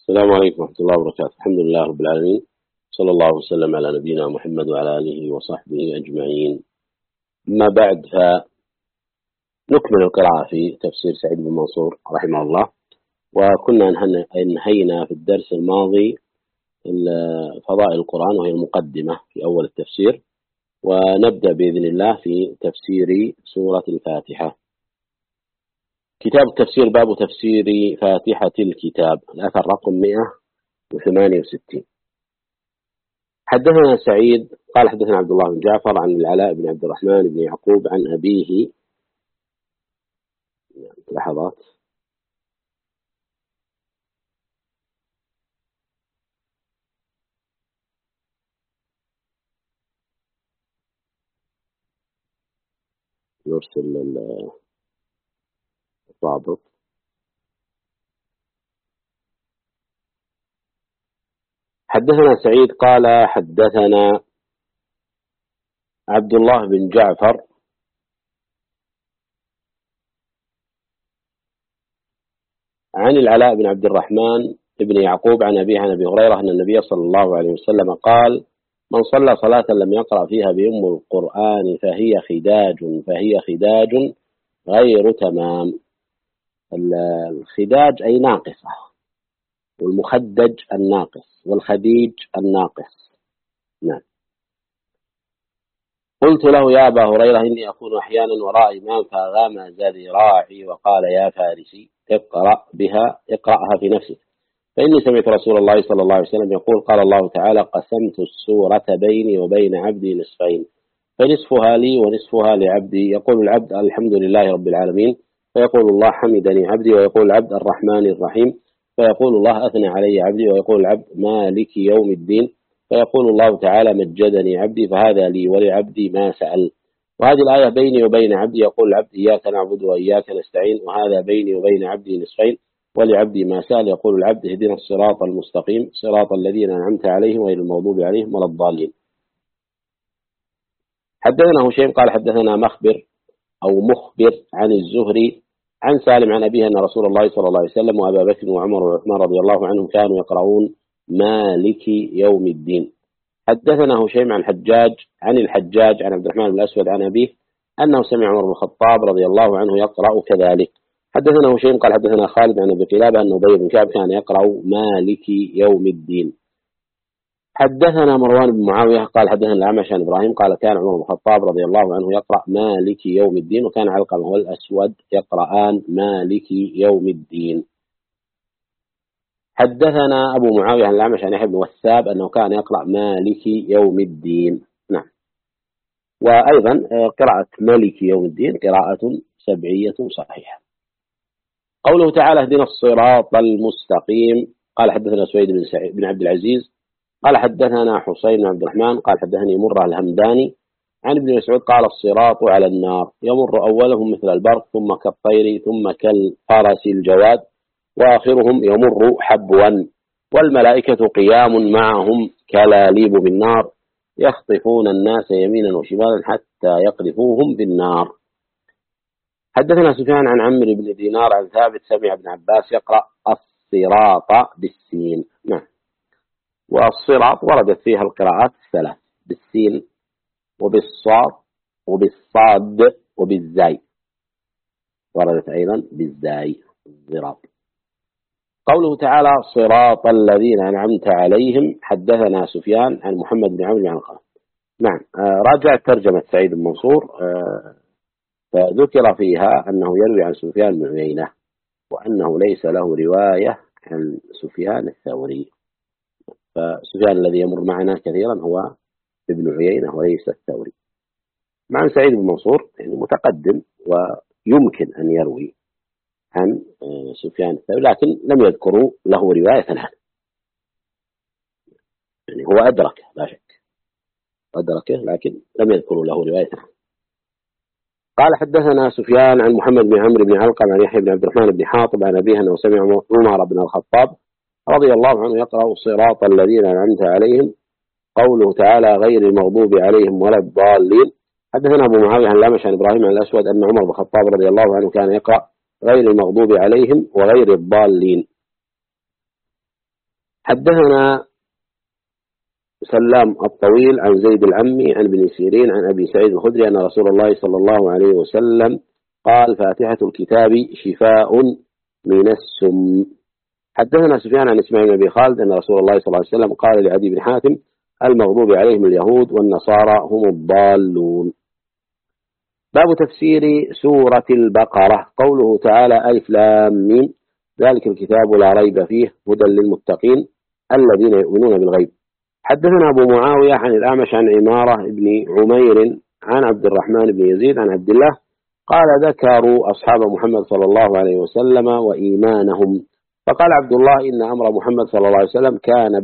السلام عليكم ورحمة الله وبركاته. الحمد لله رب العالمين، صلى الله وسلم على نبينا محمد وعلى آله وصحبه أجمعين. أما بعد، فنكمل القراءة في تفسير سعيد بن منصور رحمه الله. وكنا انهينا في الدرس الماضي فضائل القرآن وهي المقدمة في أول التفسير، ونبدأ بإذن الله في تفسير سورة الفاتحة. كتاب التفسير، باب تفسير فاتحة الكتاب، الأثر رقم 168. حدثنا سعيد قال حدثنا عبد الله بن جعفر عن العلاء بن عبد الرحمن بن يعقوب عن أبيه. لحظات. نرسل الضابط. حدثنا سعيد قال حدثنا عبد الله بن جعفر عن العلاء بن عبد الرحمن بن يعقوب عن أبيه عن أبي هريرة أن النبي صلى الله عليه وسلم قال: من صلى صلاة لم يقرأ فيها بأم القرآن فهي خداج غير تمام. الخداج أي ناقصة، والمخدج الناقص، والخديج الناقص. نعم. قلت له: يا أبا هريرة، إني أكون أحيانا وراء إمام فغمز ذراعي وقال: يا فارسي اقرأها في نفسك، فإني سمعت رسول الله صلى الله عليه وسلم يقول: قال الله تعالى: قسمت السورة بيني وبين عبدي نصفين، فنصفها لي ونصفها لعبدي. يقول العبد: الحمد لله رب العالمين، فيقول الله: حمدني عبدي. ويقول العبد: الرحمن الرحيم، فيقول الله: أثنى علي عبدي. ويقول العبد: مالك يوم الدين، فيقول الله تعالى: مجدني عبدي، فهذا لي ولعبدي ما سأل. وهذه الآية بيني وبين عبدي. يقول العبد: إياك نعبد وإياك نستعين، وهذا بيني وبين عبدي نصفين، ولعبدي ما سأل. يقول العبد: اهدنا الصراط المستقيم، صراط الذين أنعمت عليهم غير المغضوب عليهم ولا الضالين. حدثنا هشيم قال حدثنا مخبر عن الزهري عن سالم عن أبيه أن رسول الله صلى الله عليه وسلم وأبا بكر وعمر وعثمان رضي الله عنهم كانوا يقرؤون مالك يوم الدين. حدثنا هشيم عن الحجاج عن عبد الرحمن بن الأسود عن أبيه أنه سمع عمر بن الخطاب رضي الله عنه يقرأ كذلك. حدثنا هشيم قال حدثنا خالد عن أبي قلابة أن أبي بن كعب كان يقرأ مالك يوم الدين. حدثنا مروان بن معاوية قال حدثنا الأعمش عن إبراهيم قال كان عمر بن الخطاب رضي الله عنه يقرأ مالك يوم الدين، وكان علقمة والأسود يقرآن مالك يوم الدين. حدثنا أبو معاوية عن الأعمش عن يحيى بن وثاب أنه كان يقرأ مالك يوم الدين. نعم. وأيضا قراءة مالك يوم الدين قراءة سبعية صحيحة. قوله تعالى: اهدنا الصراط المستقيم. قال حدثنا سويد بن عبد العزيز قال حدثنا حسين بن عبد الرحمن قال حدثني مرة الهمداني عن ابن مسعود قال: الصراط على النار يمر أولهم مثل البرق، ثم كالطير، ثم كالفرس الجواد، وآخرهم يمر حبوا، والملائكة قيام معهم كلاليب بالنار يخطفون الناس يمينا وشمالا حتى يقذفوهم بالنار. حدثنا سفيان عن عمرو بن دينار عن ثابت سمع ابن عباس يقرأ الصراط بالسين. نعم. والصراط وردت فيها القراءات الثلاث: بالسين وبالصاد وبالصاد وبالزاي، وردت أيضا بالزاي الصراط. قوله تعالى: صراط الذين أنعمت عليهم. حدثنا سفيان عن محمد بن عمرو بن علقمة. نعم. راجع ترجمة سعيد بن منصور، فذكر فيها أنه يروي عن سفيان بن عيينة، وأنه ليس له رواية عن سفيان الثوري. فسفيان الذي يمر معنا كثيرا هو ابن عيينة وليس الثوري. مع سعيد بن منصور يعني متقدم ويمكن أن يروي عن سفيان الثوري، لكن لم يذكروا له رواية عنه. يعني هو أدركه لا شك، أدركه لكن لم يذكروا له رواية عنه. قال حدثنا سفيان عن محمد بن عمرو بن علقمة عن يحيى بن عبد الرحمن بن حاطب عن أبيه أنه سمع عمر بن الخطاب رضي الله عنه يقرأ: صراط الذين أنعمت عليهم. قوله تعالى: غير المغضوب عليهم ولا الضالين. حدثنا أبو معاوية عن الأعمش عن إبراهيم عن الأسود أن عمر بن الخطاب رضي الله عنه كان يقرأ: غير المغضوب عليهم وغير الضالين. حدثنا سلام الطويل عن زيد العمي عن ابن سيرين عن أبي سعيد الخدري أن رسول الله صلى الله عليه وسلم قال فاتحة الكتاب شفاء من السم. حدثنا سفيان عن إسماعيل بن أبي خالد أن رسول الله صلى الله عليه وسلم قال لعدي بن حاتم المغضوب عليهم اليهود والنصارى هم الضالون. باب تفسير سورة البقرة. قوله تعالى ألف لام ميم ذلك الكتاب لا ريب فيه هدى للمتقين الذين يؤمنون بالغيب. حدثنا أبو معاوية عن الأعمش عن عمارة بن عمير عن عبد الرحمن بن يزيد عن عبد الله قال ذكروا أصحاب محمد صلى الله عليه وسلم وإيمانهم فقال عبد الله إن أمر محمد صلى الله عليه وسلم كان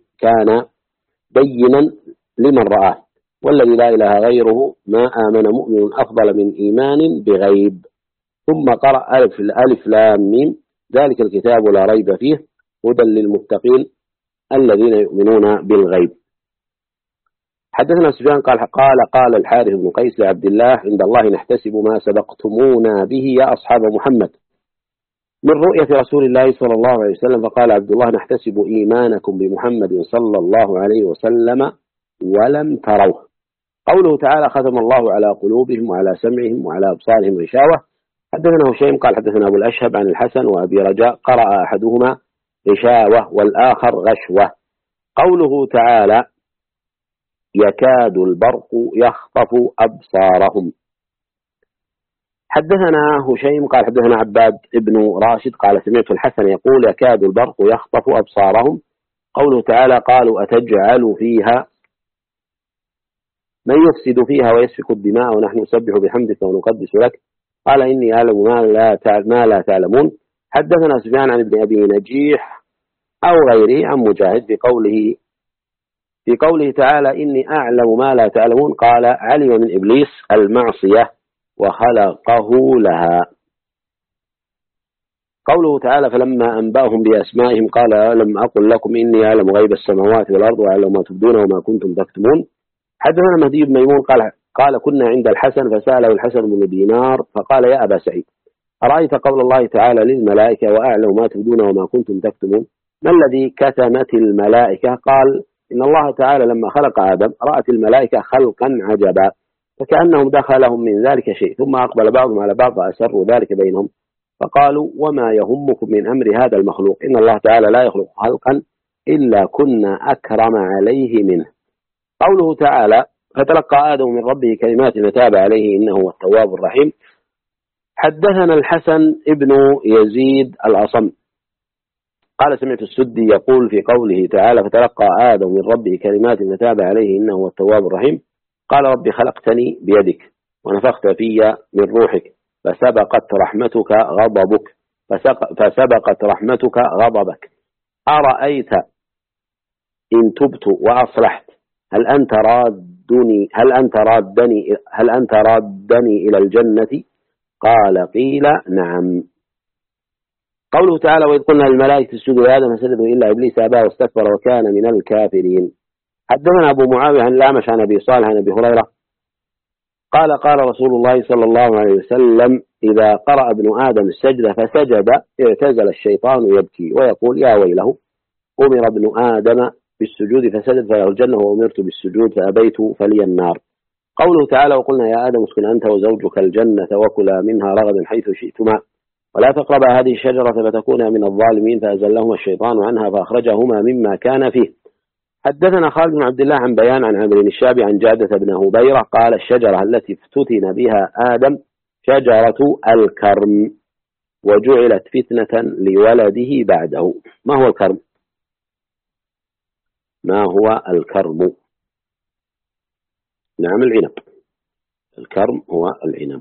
بينا لمن رآه والذي لا إله غيره ما آمن مؤمن أفضل من إيمان بغيب. ثم قرأ ألف لام ميم ذلك الكتاب لا ريب فيه هدى للمتقين الذين يؤمنون بالغيب. حدثنا سفيان قال الحارث بن قيس لعبد الله عند الله نحتسب ما سبقتمونا به يا أصحاب محمد من رؤية رسول الله صلى الله عليه وسلم فقال عبد الله نحتسب إيمانكم بمحمد صلى الله عليه وسلم ولم تروه. قوله تعالى ختم الله على قلوبهم وعلى سمعهم وعلى أبصارهم غشاوة. حدثنا هشيم قال حدثنا أبو الأشهب عن الحسن وأبي رجاء قرأ أحدهما غشاوة والآخر غشوة. قوله تعالى يكاد البرق يخطف أبصارهم. حدثنا هشيم قال حدثنا عباد ابن راشد قال سمعت الحسن يقول يكاد البرق يخطف أبصارهم. قوله تعالى قالوا أتجعل فيها من يفسد فيها ويسفك الدماء ونحن نسبح بحمدك ونقدس لك قال إني أعلم ما لا تعلمون. حدثنا سفيان عن ابن أبي نجيح أو غيره عن مجاهد في قوله تعالى إني أعلم ما لا تعلمون قال علم من إبليس المعصية وخلقه لها. قوله تعالى فلما أنبأهم بأسمائهم قال لم أقل لكم إني أعلم غيب السماوات والأرض وأعلم ما تبدون وما كنتم تكتمون. حدثنا مهدي بن ميمون قال كنا عند الحسن فسأله الحسن بن دينار فقال يا أبا سعيد أرأيت قول الله تعالى للملائكة وأعلم ما تبدون وما كنتم تكتمون ما الذي كتمت الملائكة؟ قال إن الله تعالى لما خلق آدم رأت الملائكة خلقا عجبا فكأنهم دخلهم من ذلك شيء ثم أقبل بعضهم على بعض فأسروا ذلك بينهم فقالوا وما يهمكم من أمر هذا المخلوق إن الله تعالى لا يخلق خلقا إلا كنا أكرم عليه منه. قوله تعالى فتلقى آدم من ربه كلمات فتاب عليه إنه هو التواب الرحيم. حدثنا الحسن ابن يزيد الأصم قال سمعت السدي يقول في قوله تعالى فتلقى آدم من ربه كلمات فتاب عليه إنه هو التواب الرحيم قال ربي خلقتني بيدك ونفخت في من روحك فسبقت رحمتك غضبك أرأيت إن تبت وأصلحت هل أنت رادني إلى الجنة قال قيل نعم. قوله تعالى وإذ قلنا للملائكة اسجدوا لآدم فسجدوا إلا إبليس أبى واستكبر وكان من الكافرين. حدثنا أبو معاوية عن الأعمش عن أبي صالح عن أبي هريرة قال رسول الله صلى الله عليه وسلم إذا قرأ ابن آدم السجدة فسجد اعتزل الشيطان يبكي ويقول يا ويله أمر ابن آدم بالسجود فسجد فله الجنة وأمرت بالسجود فأبيت فلي النار. قوله تعالى وقلنا يا آدم اسكن أنت وزوجك الجنة وكلا منها رغدا حيث شئتما ولا تقربا هذه الشجرة فتكونا من الظالمين فأزلهما الشيطان عنها فأخرجهما مما كان فيه. حدثنا خالد بن عبد الله عن بيان عن عمرو الشعبي عن جادة بن هبيرة قال الشجرة التي افتتن بها آدم شجرة الكرم وجعلت فتنة لولده بعده. ما هو الكرم؟ نعم العنب. الكرم هو العنب.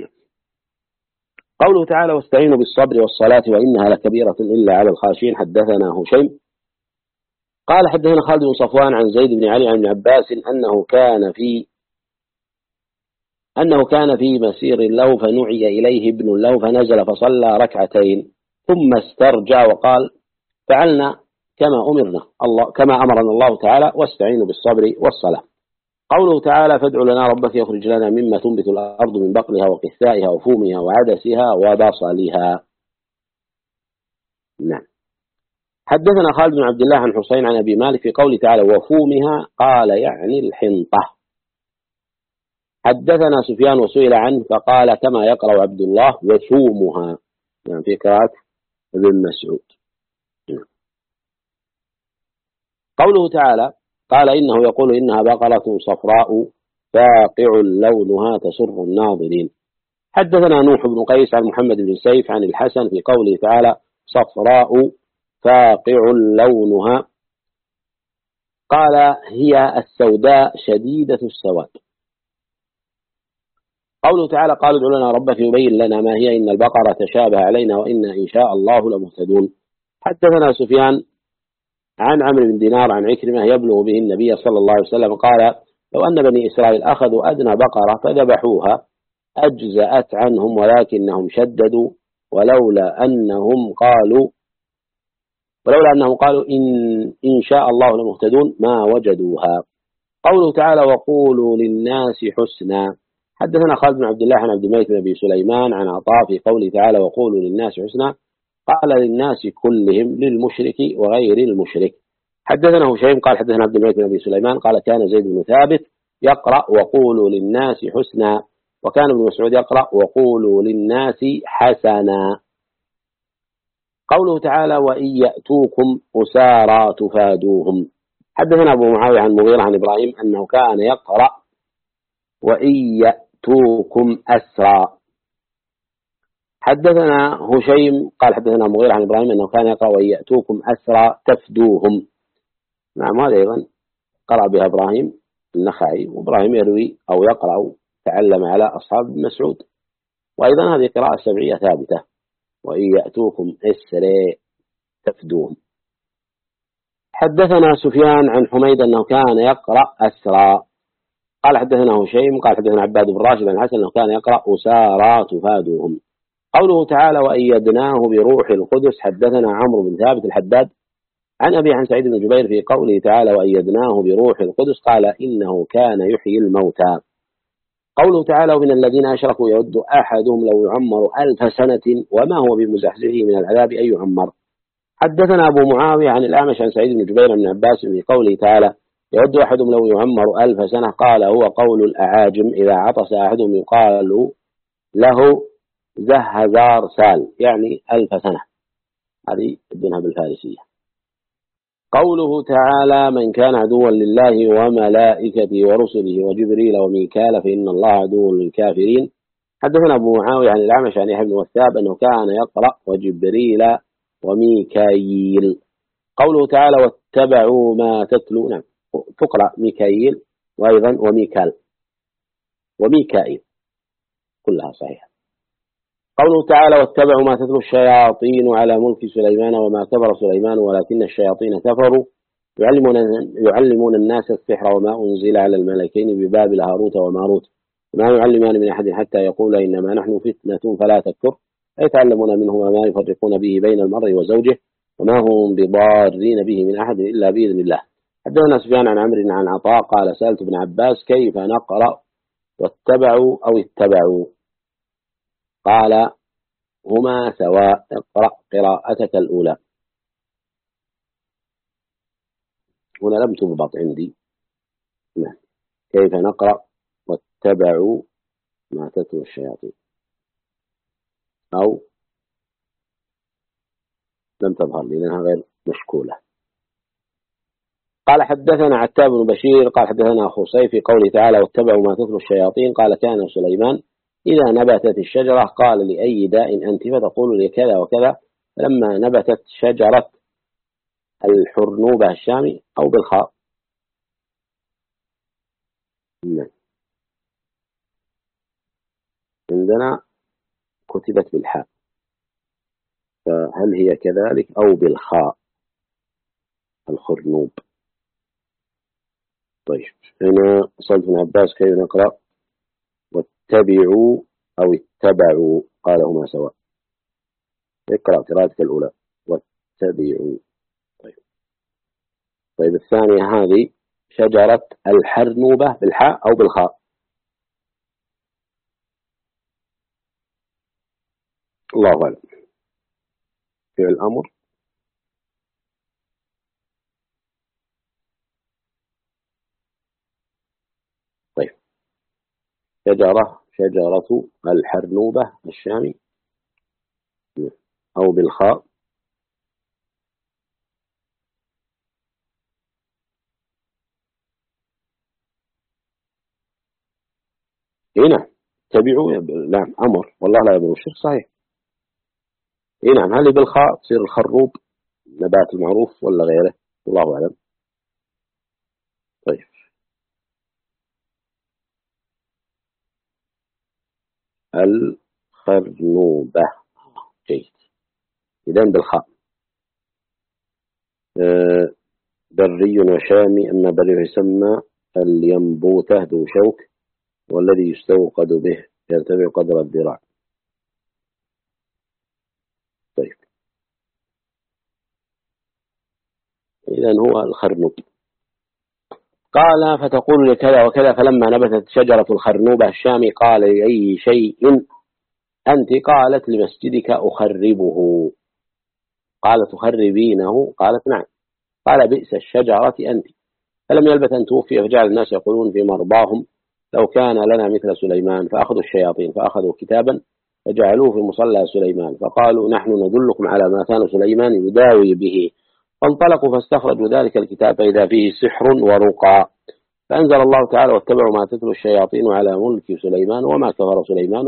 قوله تعالى واستعينوا بالصبر والصلاة وإنها لكبيرة إلا على الخاشعين. حدثنا هشيم قال حدثنا خالد بن صفوان عن زيد بن علي عن ابن عباس أنه كان في مسير له فنعي إليه ابن له فنزل فصلى ركعتين ثم استرجع وقال فعلنا كما أمرنا الله تعالى واستعينوا بالصبر والصلاة. قوله تعالى فادع لنا ربك يخرج لنا مما تنبت الأرض من بقلها وقثائها وفومها وعدسها وبصلها. نعم. حدثنا خالد بن عبد الله عن حسين عن أبي مالك في قوله تعالى وفومها قال يعني الحنطة. حدثنا سفيان وسئل عنه فقال كما يقرأ عبد الله وفومها، يعني في قراءة ابن مسعود. قوله تعالى قال إنه يقول إنها بقرة صفراء فاقع لونها تسر الناظرين. حدثنا نوح بن قيس عن محمد بن سيف عن الحسن في قوله تعالى صفراء فاقع لونها قال هي السوداء شديدة السواد. قوله تعالى قال ادع لنا ربك يبين لنا ما هي إن البقرة تشابه علينا وإنا إن شاء الله لمهتدون. حدثنا سفيان عن عمرو بن دينار عن عكرمة يبلغ به النبي صلى الله عليه وسلم قال لو أن بني إسرائيل أخذوا أدنى بقرة فذبحوها أجزأت عنهم ولكنهم شددوا ولولا أنهم قالوا إن شاء الله لمهتدون ما وجدوها. قوله تعالى وقولوا للناس حسنا. حدثنا خالد بن عبد الله عن عبد الملك بن أبي سليمان عن عطاء في قوله تعالى وقولوا للناس حسنا قال للناس كلهم للمشرك وغير المشرك. حدثنا هشيم قال حدثنا عبد الملك بن أبي سليمان قال كان زيد بن ثابت يقرأ وقولوا للناس حسنا وكان ابن مسعود يقرأ وقولوا للناس حسنا. قوله تعالى وإن يأتوكم أسارى تفادوهم. حدثنا أبو معاوية عن مغيرة عن إبراهيم أنه كان يقرأ وإن يأتوكم أسرى. حدثنا هشيم قال حدثنا مغيرة عن إبراهيم أنه كان يقرأ وإن يأتوكم أسرى تفدوهم. نعم هذا أيضا قرأ بها إبراهيم النخعي، وإبراهيم يروي أو يقرأ تعلم على أصحاب مسعود، وأيضا هذه قراءة سبعية ثابتة وإن يأتوكم أسرى تفدوهم. حدثنا سفيان عن حميد أنه كان يقرأ أسرى. قال حدثنا هشيم قال حدثنا عباد بن راشد عن حسن أنه كان يقرأ أسارى تفادوهم. قوله تعالى وأيدناه بروح القدس. حدثنا عمرو بن ثابت الحداد عن أبي عن سعيد بن جبير في قوله تعالى وأيدناه بروح القدس قال إنه كان يحيي الموتى. قوله تعالى ومن الذين أشركوا يود أحدهم لو يعمر 1000 سنة وما هو بمزحزحه من العذاب أن يعمر. حدثنا أبو معاوية عن الأعمش عن سعيد بن جبير بن عباس في قوله تعالى يود أحدهم لو يعمر 1000 سنة قال هو قول الأعاجم إذا عطس أحدهم يقال له زهزار سال، يعني 1000 سنة، هذه بدونها بالفارسية. قوله تعالى من كان عدوا لله وملائكته ورسله وجبريل وميكال فإن الله عدو للكافرين. حدثنا أبو معاوية عن الأعمش عن يحيى بن وثاب أنه كان يقرأ وجبريل وميكايل. قوله تعالى واتبعوا ما تتلو، نعم تقرأ ميكايل وأيضا وميكائيل كلها صحيحة. قوله تعالى واتبعوا ما تتلو الشياطين على ملك سليمان وما كفر سليمان ولكن الشياطين كفروا يعلمون الناس السحر وما أنزل على الملكين ببابل هاروت وماروت ما يعلمان من أحد حتى يقول إنما نحن فتنة فلا تكفر يتعلمون منهما ما يفرقون به بين المرء وزوجه وما هم بضارين به من أحد إلا بإذن الله. حدثنا سفيان عن عمرو عن عطاء قال سألت ابن عباس كيف نقرأ واتبعوا أو اتبعوا قال هما سواء اقرأ قراءتك الأولى. هنا لم تضبط عندي كيف نقرأ واتبعوا ما تتلو الشياطين أو لم تظهر لي لأنها غير مشكولة. قال حدثنا عتاب بن بشير قال حدثنا خصي في قوله تعالى واتبعوا ما تتلو الشياطين قال كان سليمان إذا نبتت الشجرة قال لأي داء أنت فتقول لكذا وكذا فلما نبتت شجرة الحرنوبة الشامي أو بالخاء. عندنا كتبت بالحاء فهل هي كذلك أو بالخاء الخرنوب؟ طيب هنا صلت بن عباس كيف نقرأ واتبعوا أو اتبعوا قال هما سواء اقرأ قراءتك الأولى واتبعوا. طيب الثانية هذه شجرة الحرنوبة بالحاء أو بالخاء؟ الله أعلم. فعل الأمر شجرة الحرنوبة الشامي أو بالخاء. هنا تبعوا نعم أمر والله لا يضر الشرك صحيح. نعم هل بالخاء تصير الخروب نبات المعروف ولا غيره؟ الله أعلم. طيب الخرنوبة جيد. إذن بالخاء. بري وشامي. أما بري يسمى الينبوته ذو شوك والذي يستوقد به يرتفع قدر الذراع. طيب إذن هو الخرنوب. قال فتقول لكذا وكذا فلما نبتت شجرة الخرنوبة الشامي قال لأي شيء أنت؟ قالت لمسجدك أخربه. قال تخربينه؟ قالت نعم. قال بئس الشجرة أنت. فلم يلبث أن توفي فجعل الناس يقولون في مرضاهم لو كان لنا مثل سليمان، فأخذوا الشياطين فأخذوا كتابا فجعلوه في مصلى سليمان فقالوا نحن ندلكم على ما كان سليمان يداوي به. فانطلقوا فاستخرجوا ذلك الكتاب فإذا فيه سحر ورقى. فأنزل الله تعالى واتبعوا ما تتلو الشياطين على ملك سليمان وما كفر سليمان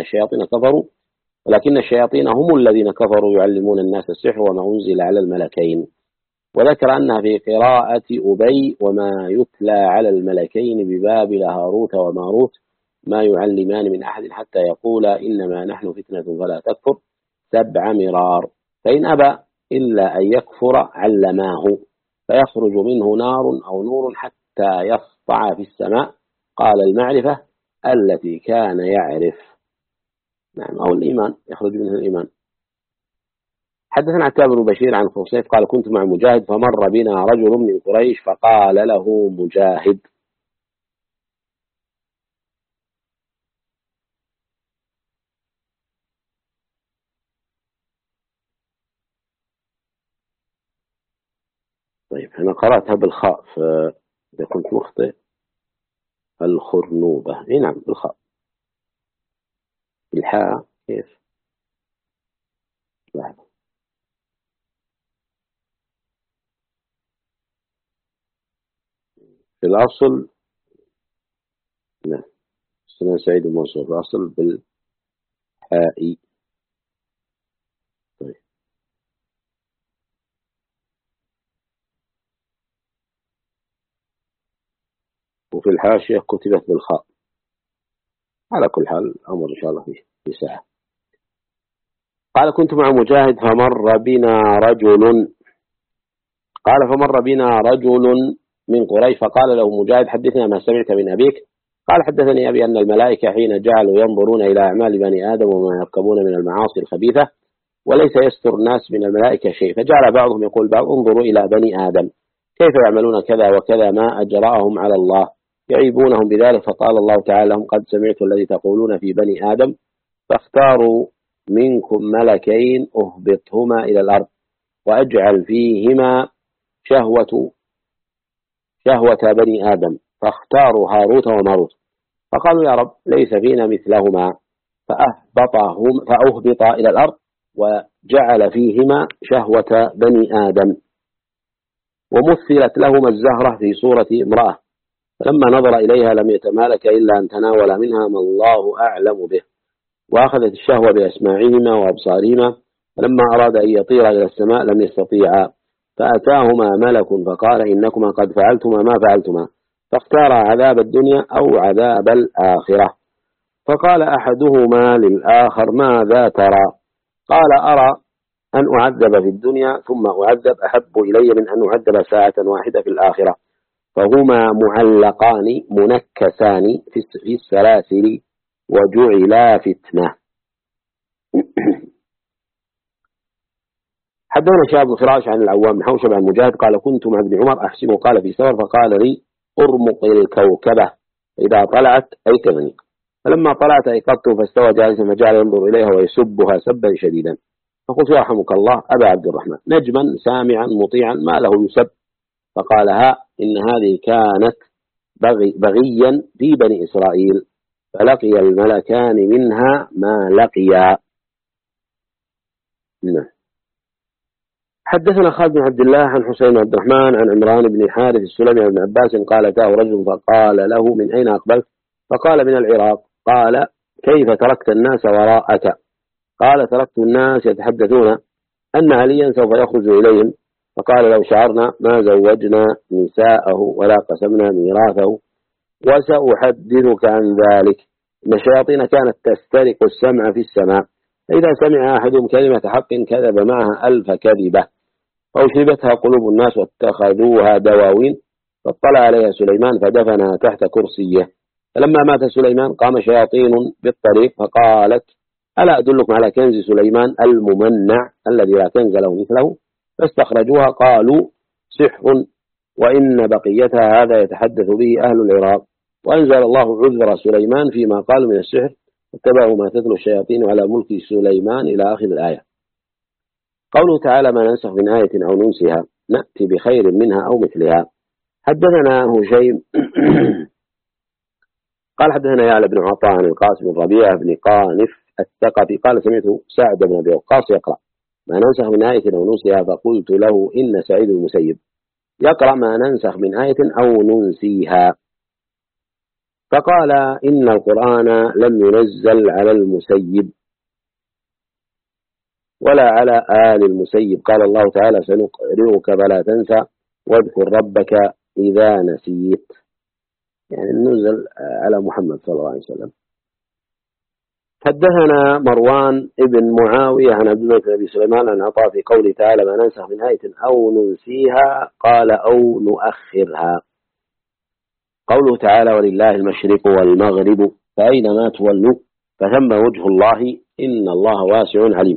ولكن الشياطين هم الذين كفروا يعلمون الناس السحر وما أنزل على الملكين. وذكر أنها في قراءة أبي وما يتلى على الملكين ببابل هاروت وماروت ما يعلمان من أحد حتى يقولا إنما نحن فتنة فلا تكفر 7 مرار فإن أبى إلا أن يكفر علماه فيخرج منه نار أو نور حتى يسطع في السماء. قال المعرفة التي كان يعرف. نعم أو الإيمان يخرج منه الإيمان. حدثنا عتاب بن بشير عن خصيف قال كنت مع مجاهد فمر بنا رجل من قريش فقال له مجاهد طيب أنا قرأتها بالخاء فإذا كنت مخطئ. الخرنوبة نعم بالخاء. الحاء كيف؟ لحظة. في الأصل نعم سنة سعيد المنصور في الأصل بالحاء. طيب وفي الحاشية كتبت بالخاء. على كل حال الأمر إن شاء الله في ساعة. قال كنت مع مجاهد فمر بنا رجل من قريش فقال له مجاهد حدثنا ما سمعت من أبيك. قال حدثني أبي أن الملائكة حين جعلوا ينظرون إلى أعمال بني آدم وما يركبون من المعاصي الخبيثة وليس يستر الناس من الملائكة شيء فجعل بعضهم يقول بعض انظروا إلى بني آدم كيف يعملون كذا وكذا ما أجرأهم على الله يعيبونهم بذلك. فقال الله تعالى لهم قد سمعت الذي تقولون في بني آدم فاختاروا منكم ملكين أهبطهما إلى الأرض وأجعل فيهما شهوة بني آدم فاختاروا هاروت وماروت فقالوا يا رب ليس فينا مثلهما فأهبط إلى الأرض وجعل فيهما شهوة بني آدم ومثلت لهما الزهرة في صورة امرأة فلما نظر إليها لم يتمالك إلا أن تناول منها ما الله أعلم به وأخذت الشهوة بأسماعهما وأبصارهما فلما أراد أن يطير إلى السماء لم يستطيعا فأتاهما ملك فقال إنكما قد فعلتما ما فعلتما فاختارا عذاب الدنيا أو عذاب الآخرة. فقال أحدهما للآخر ماذا ترى؟ قال أرى أن أعذب في الدنيا ثم أعذب أحب إلي من أن أعذب ساعة واحدة في الآخرة فهما معلقان منكسان في السلاسل وجعلا فتنة. حدثنا شاب بن فراش عن العوام بن حوشب عن مجاهد قال كنت مع ابن عمر أحسبه قال في سفر فقال لي أرمق الكوكبة إذا طلعت أيقظني فلما طلعت أيقظته فاستوى جالسا فجعل ينظر إليها ويسبها سبا شديدا فقلت يرحمك الله أبا عبد الرحمن نجما سامعا مطيعا ما له يسب فقال إن هذه كانت بغيا في بني إسرائيل فلقي الملكان منها ما لقيا. نعم. حدثنا خالد بن عبد الله عن حسين بن عبد الرحمن عن عمران بن حارث السلمي عن ابن عباس قال أتاه رجل فقال له من أين أقبلت؟ فقال من العراق. قال كيف تركت الناس وراءك؟ قال تركت الناس يتحدثون أن عليا سوف يخرج إليهم، فقال لو شعرنا ما زوجنا نساءه ولا قسمنا ميراثه، وسأحدثك عن ذلك. إن الشياطين كانت تسترق السمع في السماء، فإذا سمع أحدهم كلمة حق كذب معها 1000 كذبة، فأشربتها قلوب الناس واتخذوها دواوين، فاطلع عليها سليمان فدفنها تحت كرسيه. فلما مات سليمان قام شياطين بالطريق فقالت ألا أدلكم على كنز سليمان الممنع الذي لا كنز له مثله؟ فاستخرجوها قالوا سحر، وإن بقيتها هذا يتحدث به أهل العراق. وأنزل الله عذر سليمان فيما قالوا من السحر، اتبعوا ما تتلو الشياطين على ملك سليمان إلى آخر الآية. قوله تعالى ما ننسخ من آية أو ننسها نأتي بخير منها أو مثلها. حدثنا هشيم قال حدثنا يعلى بن عطاء عن القاسم بن ربيعة بن قانف الثقفي قال سمعت سعد بن أبي وقاص يقرأ ما ننسخ من آية أو ننسها، فقلت له إن سعيد المسيب يقرأ ما ننسخ من آية أو ننسيها، فقال إن القرآن لم ينزل على المسيب ولا على آل المسيب. قال الله تعالى سنقرئك فلا تنسى واذكر ربك إذا نسيت، يعني نزل على محمد صلى الله عليه وسلم. حدثنا مروان ابن معاوية عن عبد الله بن أبي سليمان عن عطاء في قوله تعالى ما ننسخ من آية أو ننسيها قال أو نؤخرها. قوله تعالى ولله المشرق والمغرب فأينما تولوا فثم وجه الله إن الله واسع عليم.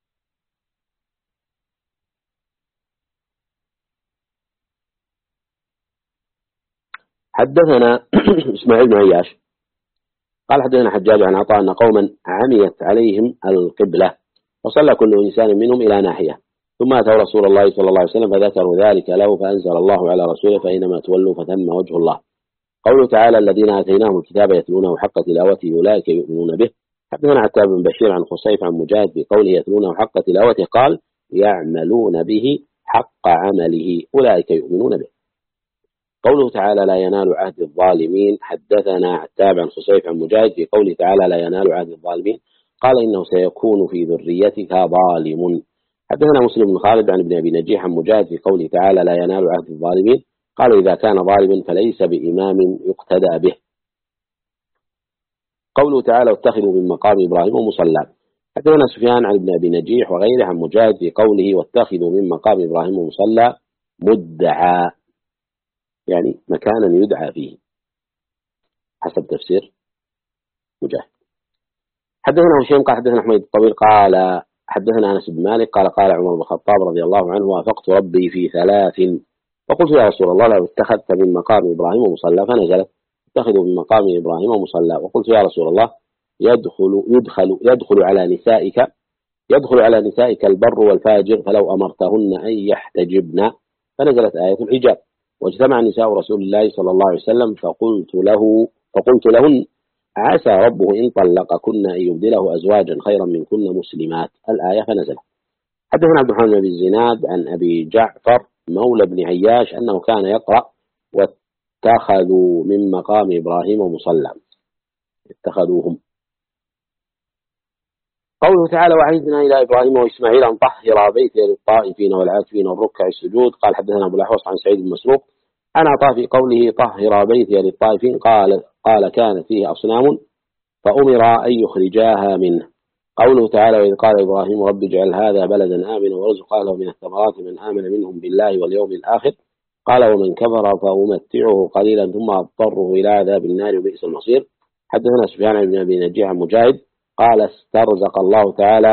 حدثنا إسماعيل بن عياش قال حدثنا حجاج عن عطاء أن قوما عميت عليهم القبلة فصلى كل إنسان منهم إلى ناحية، ثم أتوا رسول الله صلى الله عليه وسلم فذكروا ذلك له فأنزل الله على رسوله فإنما تولوا فثم وجه الله. قوله تعالى الذين آتيناهم الكتاب يتلونه حق تلاوته أولئك يؤمنون به. حدثنا عتاب بن بشير عن خصيف عن مجاهد بقوله يتلونه حق تلاوته قال يعملون به حق عمله أولئك يؤمنون به. قوله تعالى لا ينال عهد الظالمين. حدثنا عتاب عن خصيف عن مجاهد في قوله تعالى لا ينال عهد الظالمين قال إنه سيكون في ذريتك ظالم. حدثنا مسلم بن خالد عن ابن أبي نجيح عن مجاهد في قوله تعالى لا ينال عهد الظالمين قال إذا كان ظالما فليس بإمام يقتدى به. قوله تعالى واتخذوا من مقام إبراهيم مصلى. حدثنا سفيان عن ابن أبي نجيح وغيره عن مجاهد في قوله واتخذوا من مقام إبراهيم مصلى مدعى، يعني مكانا يدعى فيه حسب تفسير مجاهد. حدثنا هشام قال حدثنا حميد الطويل قال حدثنا أنس بن مالك قال قال عمر بن الخطاب رضي الله عنه وافقت ربي في 3 فقلت يا رسول الله لو اتخذت من مقام إبراهيم مصلى، فنزلت اتخذوا من مقام إبراهيم مصلى. وقلت يا رسول الله يدخل على نسائك البر والفاجر فلو أمرتهن أن يحتجبن، فنزلت آية الحجاب. واجتمع نساء رسول الله صلى الله عليه وسلم فقلت لهن عسى ربه إن طلقكن أن يبدله أزواجا خيرا منكن مسلمات الآية فنزلت. حدثنا عبد الرحمن بن الزناد عن أبي جعفر مولى بن عياش أنه كان يقرأ واتخذوا من مقام إبراهيم مصلى اتخذوهم. قوله تعالى وعهدنا إلى إبراهيم وإسماعيل أن طهر بيتي للطائفين والعاكفين والركع السجود. قال حدثنا أبو الأحوص عن سعيد بن مسروق أنا عطاء في قوله طهر بيتي للطائفين قال كانت فيه أصنام فأمر أن يخرجاها منه. قوله تعالى وإذ قال إبراهيم رب اجعل هذا بلدا آمنا وارزق أهله من الثمرات من آمن منهم بالله واليوم الآخر قال ومن كفر فأمتعه قليلا ثم أضطره إلى عذاب النار وبئس المصير. حدثنا سفيان بن أبي نجيح عن مجاهد قال استرزق الله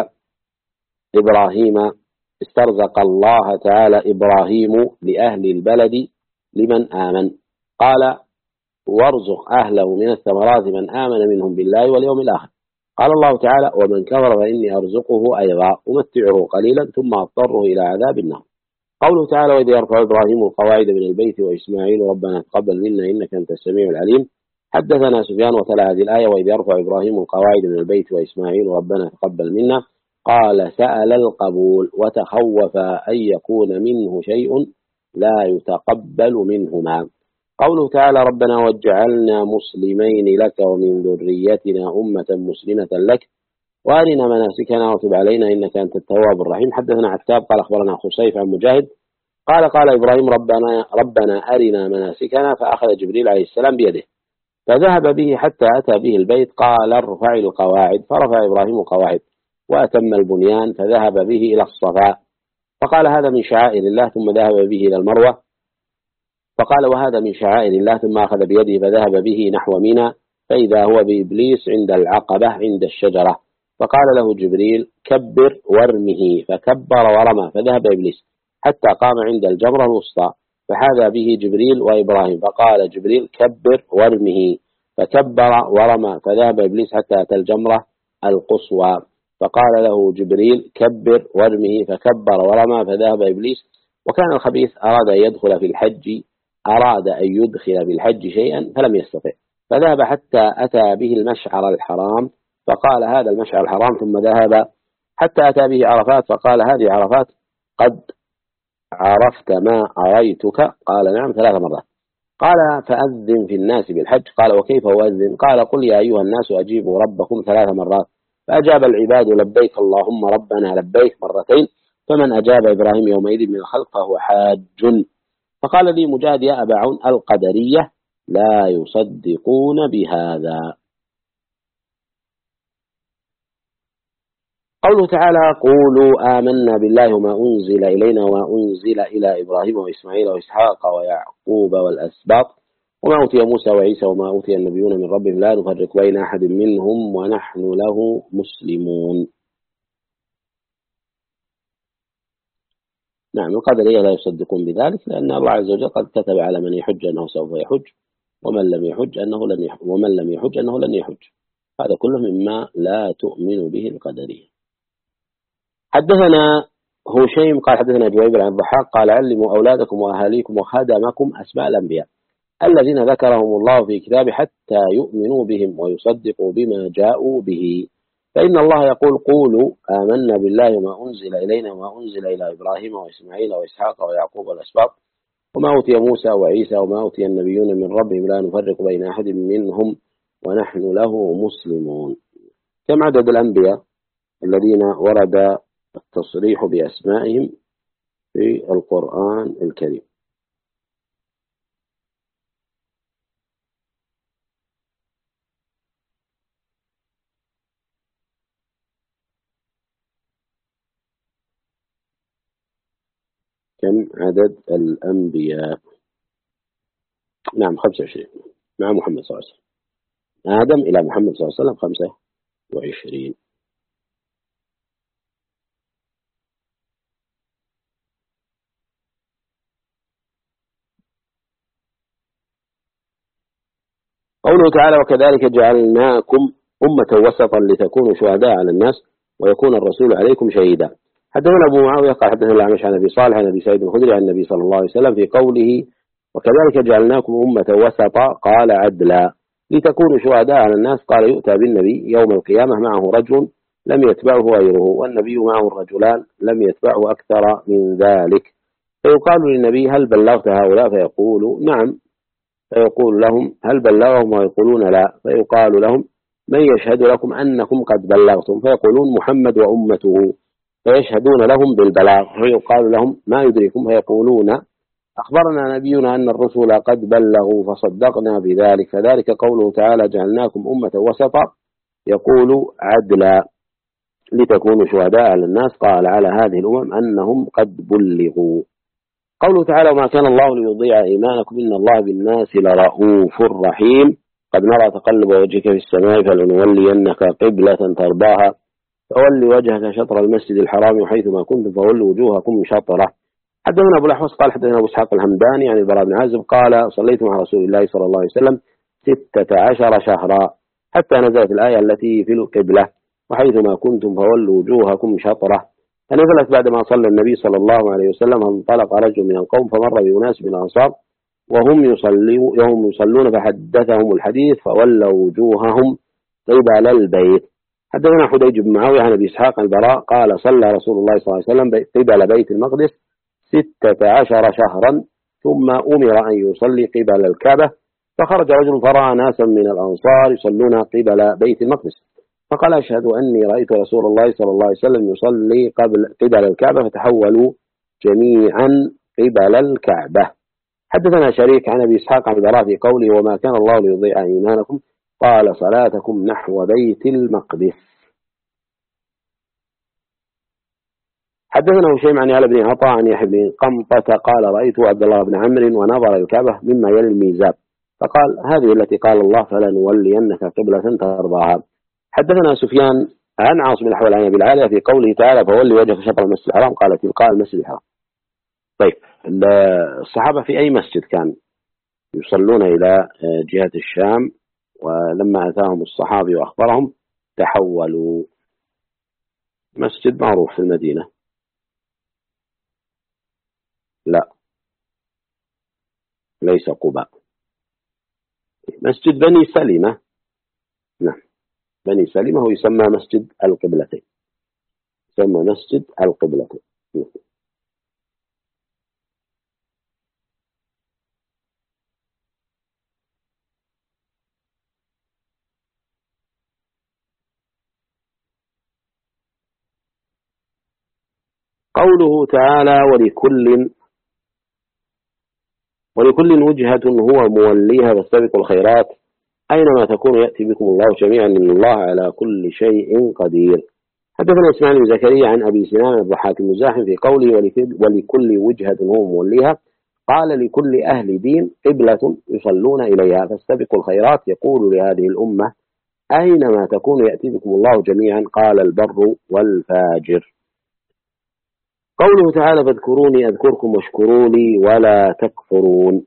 تعالى إبراهيم لأهل البلد لمن آمن قال وارزق أهله من الثمرات من آمن منهم بالله واليوم الآخر. قال الله تعالى ومن كفر فإني أرزقه أيضا أمتعه قليلا ثم أضطره إلى عذاب النار. قوله تعالى وإذ يرفع إبراهيم القواعد من البيت وإسماعيل ربنا تقبل منا إنك أنت السميع العليم. حدثنا سفيان وتلا هذه الآية: وإذ يرفع إبراهيم القواعد من البيت وإسماعيل ربنا تقبل منا، قال سأل القبول وتخوف أن يكون منه شيء لا يتقبل منهما. قوله تعالى: ربنا واجعلنا مسلمين لك ومن ذريتنا أمة مسلمة لك وأرنا مناسكنا وتب علينا إنك أنت التواب الرحيم. حدثنا عتاب قال أخبرنا خصيف عن مجاهد قال إبراهيم ربنا أرنا مناسكنا، فأخذ جبريل عليه السلام بيده فذهب به حتى أتى به البيت، قال ارفع القواعد، فرفع إبراهيم القواعد وأتم البنيان، فذهب به إلى الصفاء فقال هذا من شعائر الله، ثم ذهب به إلى المروة فقال وهذا من شعائر الله، ثم أخذ بيده فذهب به نحو منى، فإذا هو بإبليس عند العقبة عند الشجرة، فقال له جبريل كبر وارمه، فكبر ورمى، فذهب إبليس حتى قام عند الجمرة الوسطى، فحاذى به جبريل وإبراهيم، فقال جبريل كبر وارمه، فكبر ورمى، فذهب إبليس حتى أتى الجمرة القصوى، فقال له جبريل كبر وارمه، فكبر ورمى، فذهب إبليس. وكان الخبيث أراد أن يدخل في الحج شيئا فلم يستطع، فذهب حتى أتى به المشعر الحرام، فقال هذا المشعر الحرام، ثم ذهب حتى أتى به عرفات، فقال هذه عرفات، قد عرفت ما أريتك؟ قال نعم 3 مرات. قال فأذن في الناس بالحج، قال وكيف أؤذن؟ قال قل يا أيها الناس أجيبوا ربكم 3 مرات، فأجاب العباد لبيك اللهم ربنا لبيك مرتين، فمن أجاب إبراهيم يومئذ من الخلق فهو حاج. فقال لي مجاهد يا أبا عون القدرية لا يصدقون بهذا. قوله تعالى قولوا آمنا بالله وما أنزل إلينا وما أنزل إلى إبراهيم وإسماعيل وإسحاق ويعقوب والأسباط وما أوتي موسى وعيسى وما أوتي النبيون من ربهم لا نفرق بين أحد منهم ونحن له مسلمون. نعم، القدرية لا يصدقون بذلك، لأن الله عز وجل قد كتب على من يحج أنه سوف يحج، ومن لم يحج أنه لن يحج. هذا كله مما لا تؤمن به القدرية. حدثنا هشيم قال حدثنا جويبر عن الضحاك قال علموا أولادكم وأهاليكم وخدمكم أسماء الأنبياء الذين ذكرهم الله في كتابه حتى يؤمنوا بهم ويصدقوا بما جاءوا به، فإن الله يقول قولوا آمنا بالله وما أنزل إلينا وما أنزل إلى إبراهيم وإسماعيل وإسحاق ويعقوب والأسباط وما أوتي موسى وعيسى وما أوتي النبيون من ربهم لا نفرق بين أحد منهم ونحن له مسلمون. كم عدد الأنبياء الذين ورد التصريح بأسمائهم في القرآن الكريم؟ كم عدد الأنبياء؟ نعم 25 مع محمد صلى الله عليه وسلم، آدم إلى محمد صلى الله عليه وسلم 25. قوله تعالى وكذلك جعلناكم أمة وسطا لتكونوا شهداء على الناس ويكون الرسول عليكم شهيدا. حدثنا أبو معاوية قال حدثنا الأعمش عن أبي صالح عن أبي سعيد الخدري عن النبي صلى الله عليه وسلم في قوله وكذلك جعلناكم أمة وسطا قال عدلا لتكونوا شهداء على الناس، قال يؤتى بالنبي يوم القيامة معه رجل لم يتبعه غيره والنبي معه الرجلان لم يتبعه أكثر من ذلك، فيقال للنبي هل بلغت هؤلاء؟ فيقول نعم، فيقول لهم هل بلغهم؟ ويقولون لا، فيقال لهم من يشهد لكم أنكم قد بلغتم؟ فيقولون محمد وأمته، فيشهدون لهم بالبلاغ، فيقال لهم ما يدركم؟ فيقولون أخبرنا نبينا أن الرسل قد بلغوا فصدقنا بذلك، فذلك قوله تعالى جعلناكم أمة وسطا يقول عدلا لتكونوا شهداء على الناس، قال على هذه الأمم أنهم قد بلغوا. قوله تعالى وما كان الله ليضيع إيمانكم إن الله بالناس لرؤوف رحيم، قد نرى تقلب وجهك في السماء فلنولينك قبلة ترضاها فول وجهك شطر المسجد الحرام وحيثما كنتم فولوا وجوهكم شطره. حدثنا أبو الأحوص قال حدثنا أبو إسحاق الهمداني عن البراء بن عازب قال صليت مع رسول الله صلى الله عليه وسلم 16 شهرا حتى نزلت الآية التي في القبلة وحيثما كنتم فولوا وجوهكم شطره، فنزلت بعدما صلى النبي صلى الله عليه وسلم انطلق رجل من القوم فمر بأناس من الأنصار وهم يصلون فحدثهم الحديث فولوا وجوههم قبل البيت. حدثنا حديج بن معاوية عن أبي إسحاق البراء قال صلى رسول الله صلى الله عليه وسلم قبل بيت المقدس 16 شهرا ثم أمر أن يصلي قبل الكعبة، فخرج رجل فرأى ناسا من الأنصار يصلون قبل بيت المقدس فقال أشهد أني رأيت رسول الله صلى الله عليه وسلم يصلي قبل الكعبة، فتحولوا جميعا قبل الكعبة. حدثنا شريك عن أبي إسحاق عن البراء في قوله وما كان الله ليضيع إيمانكم قال صلاتكم نحو بيت المقدس. حدثنا هشيم عن يعلى بن عطاء عن يحيى بن قنطة قال رأيت عبد الله بن عمرو ونظر الكعبة مما يلي الميزاب فقال هذه التي قال الله فلنولينك قبلة ترضاها. حدثنا سفيان عن عاصم الأحول عن أبي العالية في قوله تعالى فولي وجهك شطر المسجد الحرام قال تلقاء المسجد الحرام. طيب الصحابة في أي مسجد كان يصلون إلى جهة الشام، ولما أتاهم الصحابي وأخبرهم تحولوا. مسجد معروف في المدينة؟ لا ليس قباء، مسجد بني سلمة. نعم بني سلمة هو يسمى مسجد القبلتين، يسمى مسجد القبلتين. قوله تعالى ولكل وجهة هو موليها فاستبقوا الخيرات أينما تكونوا يأتي بكم الله جميعا إن الله على كل شيء قدير. حدثنا إسماعيل بن زكريا عن أبي سنان الضحاك المزاحم في قوله ولكل وجهة هو موليها قال لكل أهل دين قبلة يصلون إليها فاستبقوا الخيرات يقول لهذه الأمة أينما تكونوا يأتي بكم الله جميعا قال البر والفاجر. قوله تعالى فاذكروني أذكركم واشكروا لي ولا تكفرون.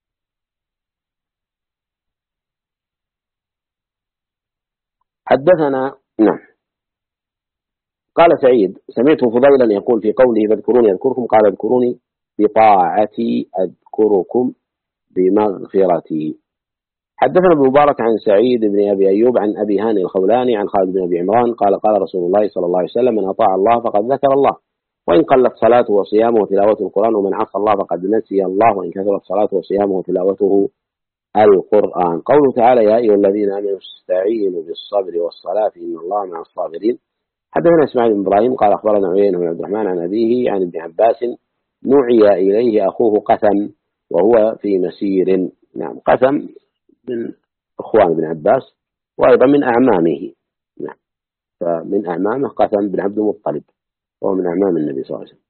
حدثنا نعم قال سعيد سمعت فضيلا يقول في قوله فاذكروني أذكركم قال اذكروني بطاعتي أذكركم بمغفرتي. حدثنا ابن مبارك عن سعيد بن أبي أيوب عن أبي هاني الخولاني عن خالد بن أبي عمران قال قال رسول الله صلى الله عليه وسلم من أطاع الله فقد ذكر الله وإن قلت صلاته وصيامه وتلاوته القرآن ومن عصى الله فقد نسي الله وإن كثرت صلاته وصيامه وتلاوته القرآن. قوله تعالى يا أيها الذين آمنوا استعينوا بالصبر والصلاة إن الله مع الصابرين. حدثنا إسماعيل بن إبراهيم قال أخبرنا عيينة بن عبد الرحمن عن أبيه عن ابن عباس نعي إليه أخوه قثم وهو في مسير. نعم قثم من أخوان ابن عباس وأيضا من أعمامه. نعم فمن أعمامه قثم بن عبد المطلب وهو من أعمام النبي صلى الله عليه وسلم.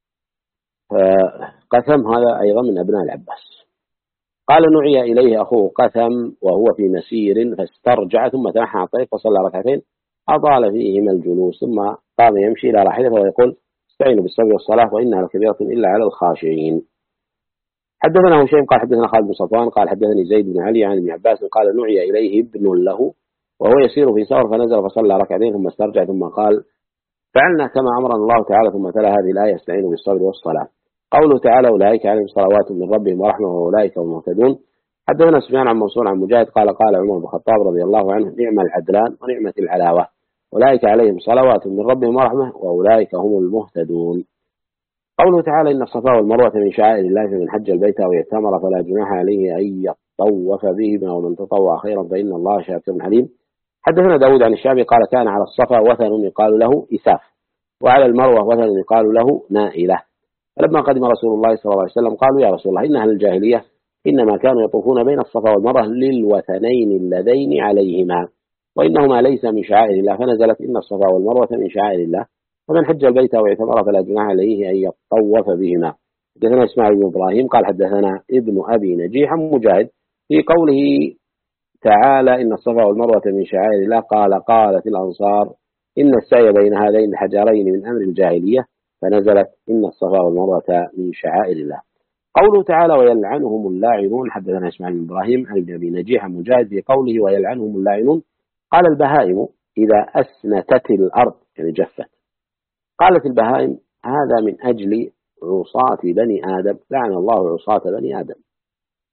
قثم هذا أيضا من أبناء العباس. قال نعي إليه أخوه قثم وهو في مسير فاسترجع ثم تنحى على الطريق فصلى ركعتين أطال فيهما الجلوس ثم قام يمشي إلى راحلته ويقول استعينوا بالصبر والصلاة وإنها لكبيرة إلا على الخاشعين. حدثنا هشيم قال حدثنا خالد بن صفوان قال حدثني زيد بن علي عن ابن عباس قال نعي إليه ابن له وهو يسير في سفر فنزل فصلى ركعتين ثم استرجع ثم قال فعلنا كما أمرنا الله تعالى ثم تلا هذه الآية استعينوا بالصبر والصلاة. قوله تعالى أولئك عليهم صلوات من ربهم ورحمة وأولئك هم المهتدون. حدثنا سفيان عن منصور عن مجاهد قال قال عمر بن الخطاب رضي الله عنه نعم العدلان ونعمة العلاوة أولئك عليهم صلوات من ربهم ورحمة وأولئك هم المهتدون. قوله تعالى إن الصفا والمروة من شعائر الله فمن حج البيت أو اعتمر فلا جناح عليه أن يطوف بهما ومن تطوع خيرا فإن الله شاكر عليم. حدثنا داود عن الشعبي قال كان على الصفا وثن يقال له إساف وعلى المروة وثن يقال له نائلة. فلما قدم رسول الله صلى الله عليه وسلم قالوا يا رسول الله إن أهل الجاهلية إنما كانوا يطوفون بين الصفا والمروة للوثنين اللذين عليهما وإنهما ليس من شعائر الله فنزلت إن الصفا والمروة من شعائر الله فمن حج البيت أو اعتمر فلا جناح عليه أن يطوف بهما. حدثنا إسماعيل بن إبراهيم قال حدثنا ابن أبي نجيح مجاهد في قوله تعالى إن الصفا والمروة من شعائر الله قال قالت الأنصار إن السعي بين هذين الحجرين من أمر الجاهلية فنزلت إن الصفا والمروة من شعائر الله. قوله تعالى ويلعنهم اللاعنون. حدثنا إسماعيل بن إبراهيم عن ابن أبي نجيح مجاهد في قوله ويلعنهم اللاعنون قال البهائم إذا أسنتت الأرض يعني جفت. قالت البهائم هذا من أجل عصاة بني آدم لعن الله عصاة بني آدم.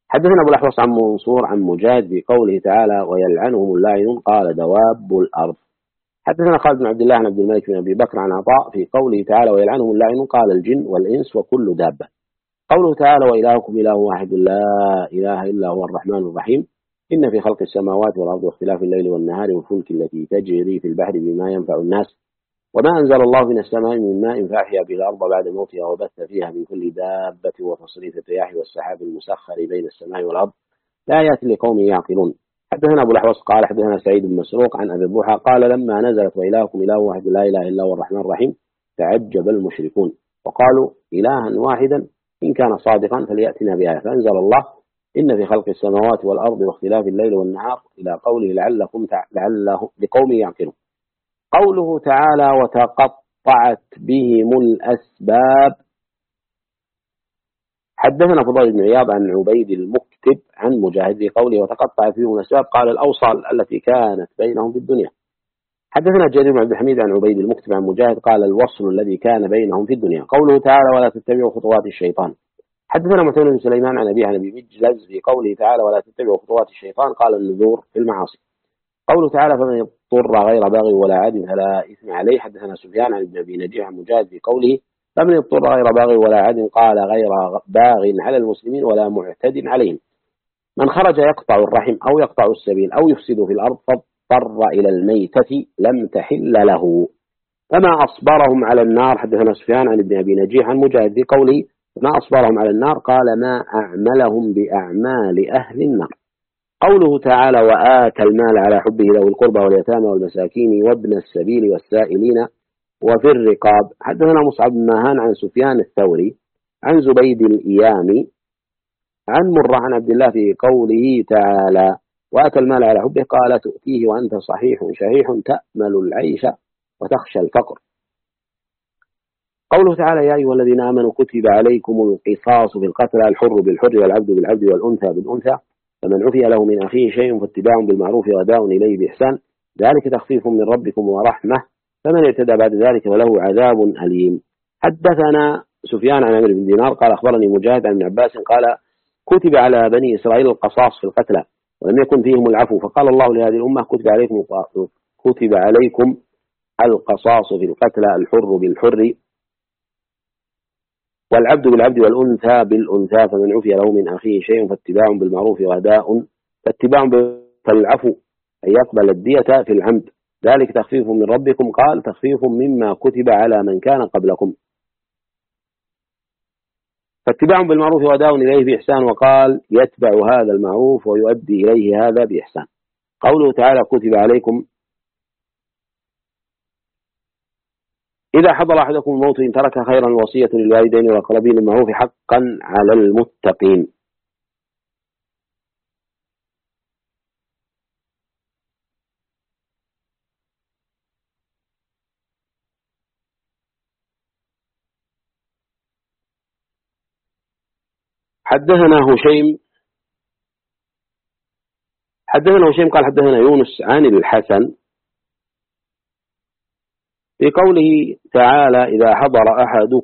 حدثنا أبو الأحوص عن منصور عن مجاهد بقوله تعالى ويلعنهم اللاعنون قال دواب الأرض. حدثنا خالد بن عبد الله عن عبد الملك بن أبي بكر عن عطاء في قوله تعالى ويلعنهم اللاعنون قال الجن والإنس وكل دابة. قوله تعالى وإلهكم إله واحد لا إله إلا هو الرحمن الرحيم إن في خلق السماوات والأرض واختلاف الليل والنهار والفلك التي تجري في البحر بما ينفع الناس وما أنزل الله من السماء من ماء فأحيا به الأرض بعد موتها وبث فيها من كل دابة وتصريف الرياح والسحاب المسخر بين السماء والأرض لآيات لقوم يعقلون. حدثنا أبو الأحوص قال حدثنا سعيد بن مسروق عن أبي الضحى قال لما نزلت وإلهكم إله واحد لا إله إلا هو الرحمن الرحيم تعجب المشركون وقالوا إلها واحدا إن كان صادقا فليأتنا بآية فأنزل الله إن في خلق السماوات والأرض واختلاف الليل والنهار إلى قوله لعله لقوم يعقلون. قوله تعالى وتقطعت بهم الأسباب. حدثنا فضيل بن عياض عن عبيد المكتب عن مجاهد بقوله وتقطعت بهم الأسباب قال الأوصال التي كانت بينهم في الدنيا. حدثنا جرير بن عبد الحميد عن عبيد المكتب عن مجاهد قال الوصل الذي كان بينهم في الدنيا. قوله تعالى ولا تتبعوا خطوات الشيطان. حدثنا معتمر بن سليمان عن أبي عن أبي مجلز في قوله تعالى ولا تتبعوا خطوات الشيطان قال النذور في المعاصي. قوله تعالى فمن اضطر غير باغ ولا عاد فلا إثم عليه. حدثنا سفيان عن ابن أبي نجيح عن مجاهد في قوله فمن اضطر غير باغ ولا عاد قال غير باغ على المسلمين ولا معتد عليهم. من خرج يقطع الرحم أو يقطع السبيل أو يفسد في الأرض فاضطر إلى الميتة لم تحل له. فما أصبرهم على النار. حدثنا سفيان عن ابن أبي نجيح عن مجاهد في قوله ما أصبرهم على النار قال ما أعملهم بأعمال أهل النار. قوله تعالى وآتى المال على حبه ذوي القربى واليتامى والمساكين وابن السبيل والسائلين وفي الرقاب. حدثنا مصعب بن ماهان عن سفيان الثوري عن زبيد الإيامي عن مرة عن عبد الله في قوله تعالى وآتى المال على حبه قال تؤتيه وأنت صحيح شحيح تأمل العيش وتخشى الفقر. قوله تعالى يا أيها الذين آمنوا كتب عليكم القصاص في القتلى الحر بالحر والعبد بالعبد والأنثى بالأنثى فمن عفي له من أخيه شيء فاتباع بالمعروف وأداء إليه بإحسان ذلك تخفيف من ربكم ورحمة فمن اعتدى بعد ذلك فله عذاب أليم. حدثنا سفيان عن عمرو بن دينار قال أخبرني مجاهد عن ابن عباس قال كتب على بني إسرائيل القصاص في القتلى ولم يكن فيهم العفو فقال الله لهذه الأمة كتب عليكم القصاص في القتلى الحر بالحر والعبد بالعبد والأنثى بالأنثى فمن عفي له من أخيه شيء فاتباع بالمعروف وأداء فاتباع فالعفو أن يقبل الدية في العمد ذلك تخفيف من ربكم قال تخفيف مما كتب على من كان قبلكم فاتباع بالمعروف وأداء إليه بإحسان وقال يتبع هذا المعروف ويؤدي إليه هذا بإحسان. قوله تعالى كتب عليكم إذا حضر أحدكم الموت إن ترك خيرا الوصية للوالدين والأقربين بالمعروف حقا على المتقين. حدثنا هشيم قال حدثنا يونس عن الحسن في قوله تعالى إذا حضر